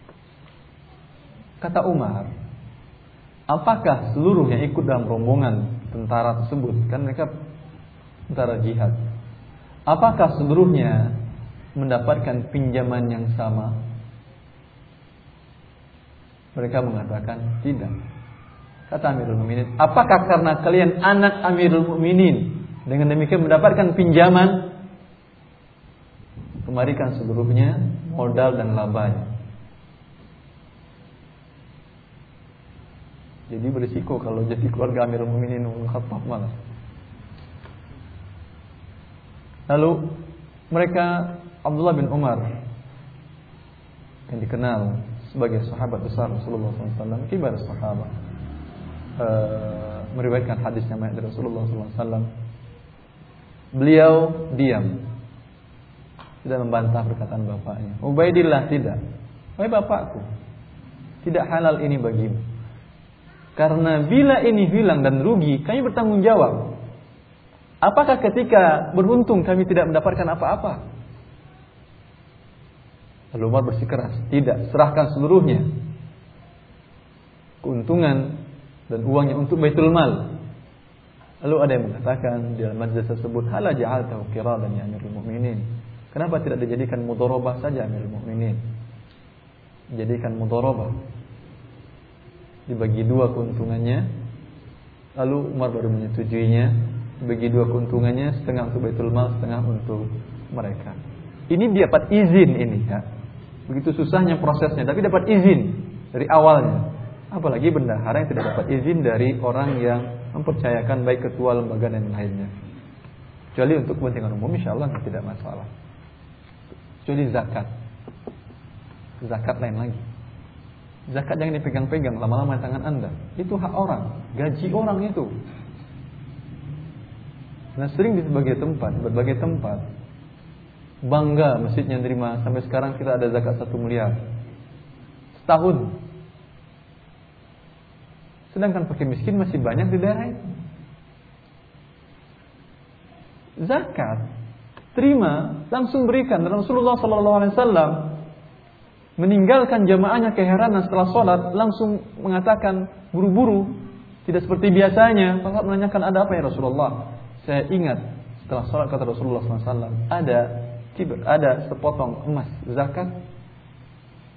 Kata Umar, apakah seluruh yang ikut dalam rombongan tentara tersebut, kan mereka tentara jihad, apakah seluruhnya mendapatkan pinjaman yang sama? Mereka mengatakan tidak. Kata Amirul Mukminin, apakah karena kalian anak Amirul Mukminin dengan demikian mendapatkan pinjaman? Kembalikan seluruhnya, modal dan labanya. Jadi berisiko kalau jadi keluarga Amirul Mukminin Khattab malah. Lalu mereka, Abdullah bin Umar yang dikenal sebagai sahabat besar Rasulullah SAW, kibar sahabat, meriwayatkan hadisnya dari Rasulullah SAW. Beliau diam, tidak membantah perkataan bapaknya. Ubaidillah tidak. Wahai bapakku, tidak halal ini bagimu. Karena bila ini hilang dan rugi, kami bertanggung jawab. Apakah ketika beruntung kami tidak mendapatkan apa-apa? Lalu Umar bersikeras, tidak, serahkan seluruhnya, keuntungan dan uangnya untuk baitul mal. Lalu ada yang mengatakan di dalam majlis tersebut, hala ja'altahu qiradan ya Amirul Mukminin. Kenapa tidak dijadikan mudharabah saja Amirul Mukminin? Dijadikan mudharabah, dibagi dua keuntungannya. Lalu Umar baru menyetujuinya, dibagi dua keuntungannya, setengah untuk baitul mal, setengah untuk mereka. Ini dapat izin ini ya. Begitu susahnya prosesnya, tapi dapat izin dari awalnya. Apalagi bendahara yang tidak dapat izin dari orang yang mempercayakan, baik ketua lembaga dan lainnya. Kecuali untuk kepentingan umum, insyaallah tidak masalah. Kecuali zakat. Zakat lain lagi. Zakat jangan dipegang-pegang lama-lama di tangan Anda. Itu hak orang, gaji orang itu. Nah, sering di berbagai tempat bangga masjidnya terima, sampai sekarang kita ada zakat 1 miliar setahun. Sedangkan fakir miskin masih banyak di daerah itu. Zakat terima, langsung berikan. Dan Rasulullah SAW meninggalkan jamaahnya keheranan setelah sholat, langsung mengatakan buru-buru, tidak seperti biasanya. Maka menanyakan, ada apa ya Rasulullah? Saya ingat setelah sholat, kata Rasulullah SAW, ada sepotong emas zakat.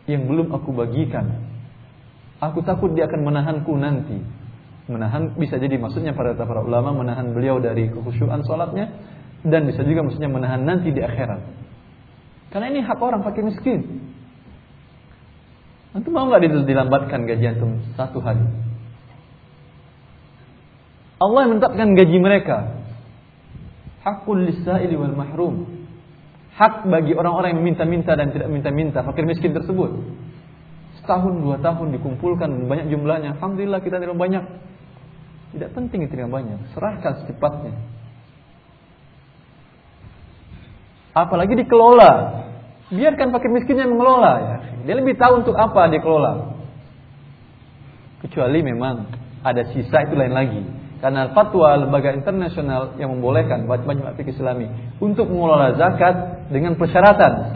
yang belum aku bagikan. Aku takut dia akan menahanku nanti. Menahan bisa jadi maksudnya para ulama menahan beliau dari kekhusyuan salatnya, dan bisa juga maksudnya menahan nanti di akhirat. Karena ini hak orang fakir miskin. Antum mau enggak dilambatkan gaji antum 1 hari? Allah yang menetapkan gaji mereka. Hakul lis-sa'ili wal mahrum. Hak bagi orang-orang yang minta-minta dan tidak minta-minta, fakir miskin tersebut. Setahun 2 tahun dikumpulkan banyak jumlahnya. Alhamdulillah kita terima banyak. Tidak penting diterima banyak, serahkan secepatnya. Apalagi dikelola. Biarkan fakir miskinnya mengelola ya. Dia lebih tahu untuk apa dia kelola. Kecuali memang ada sisa, itu lain lagi. Karena fatwa lembaga internasional yang membolehkan Majma' Fiqh Islami untuk mengelola zakat dengan persyaratan.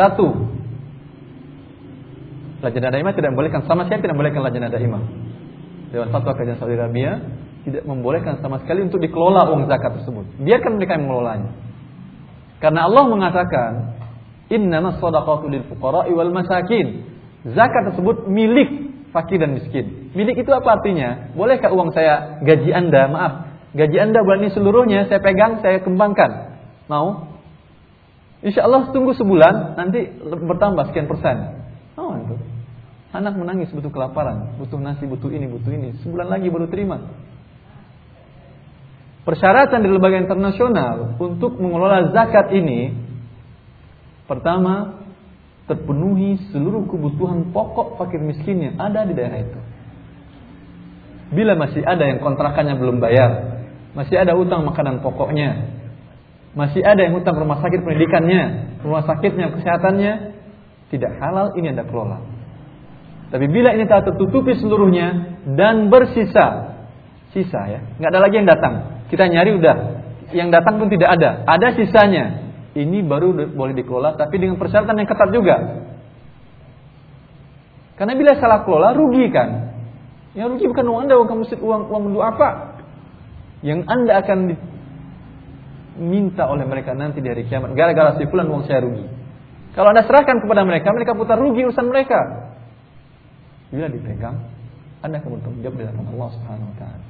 1, lajnah daimah tidak membolehkan, sama sekali tidak membolehkan lajnah daimah. Dewan Fatwa Kerajaan Saudi Arabia tidak membolehkan sama sekali untuk dikelola uang zakat tersebut. Biarkan mereka yang mengelolanya. Karena Allah mengatakan, innamas shadaqatu lil fuqara'i wal masakin. Zakat tersebut milik fakir dan miskin. Milik itu apa artinya? Bolehkah uang saya, gaji Anda, gaji Anda bulan ini seluruhnya saya pegang, saya kembangkan? Mau? Insya Allah tunggu sebulan, nanti bertambah sekian persen. Mau itu? Anak menangis, butuh kelaparan, butuh nasi, butuh ini. Sebulan lagi baru terima. Persyaratan di lembaga internasional untuk mengelola zakat ini, pertama, terpenuhi seluruh kebutuhan pokok fakir miskin yang ada di daerah itu. Bila masih ada yang kontrakannya belum bayar, masih ada utang makanan pokoknya, masih ada yang utang rumah sakit pendidikannya, rumah sakitnya, kesehatannya, tidak halal, ini Anda kelola. Tapi bila ini telah tertutupi seluruhnya dan bersisa, sisa ya, nggak ada lagi yang datang. Kita nyari udah, yang datang pun tidak ada. Ada sisanya. Ini baru boleh dikelola, tapi dengan persyaratan yang ketat juga. Karena bila salah kelola, rugi kan. Yang rugi bukan uang Anda, uang duafa. Yang Anda akan diminta oleh mereka nanti di hari kiamat. Gara-gara si fulan uang saya rugi. Kalau Anda serahkan kepada mereka, mereka putar rugi urusan mereka. Bila dipegang, Anda akan bertanggung jawab di hadapan Allah Subhanahu wa taala.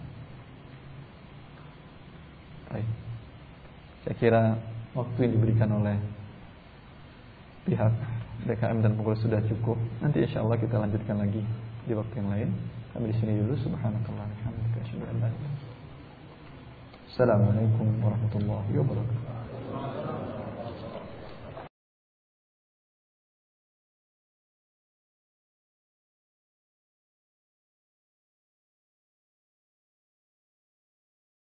Baik. Saya kira waktu yang diberikan oleh pihak BKM dan pengurus sudah cukup. Nanti insyaallah kita lanjutkan lagi di waktu yang lain. Kami di sini dulu. Subhanakallah wa bihamdika asyhadu an la ilaha illa anta. Assalamualaikum warahmatullahi wabarakatuh.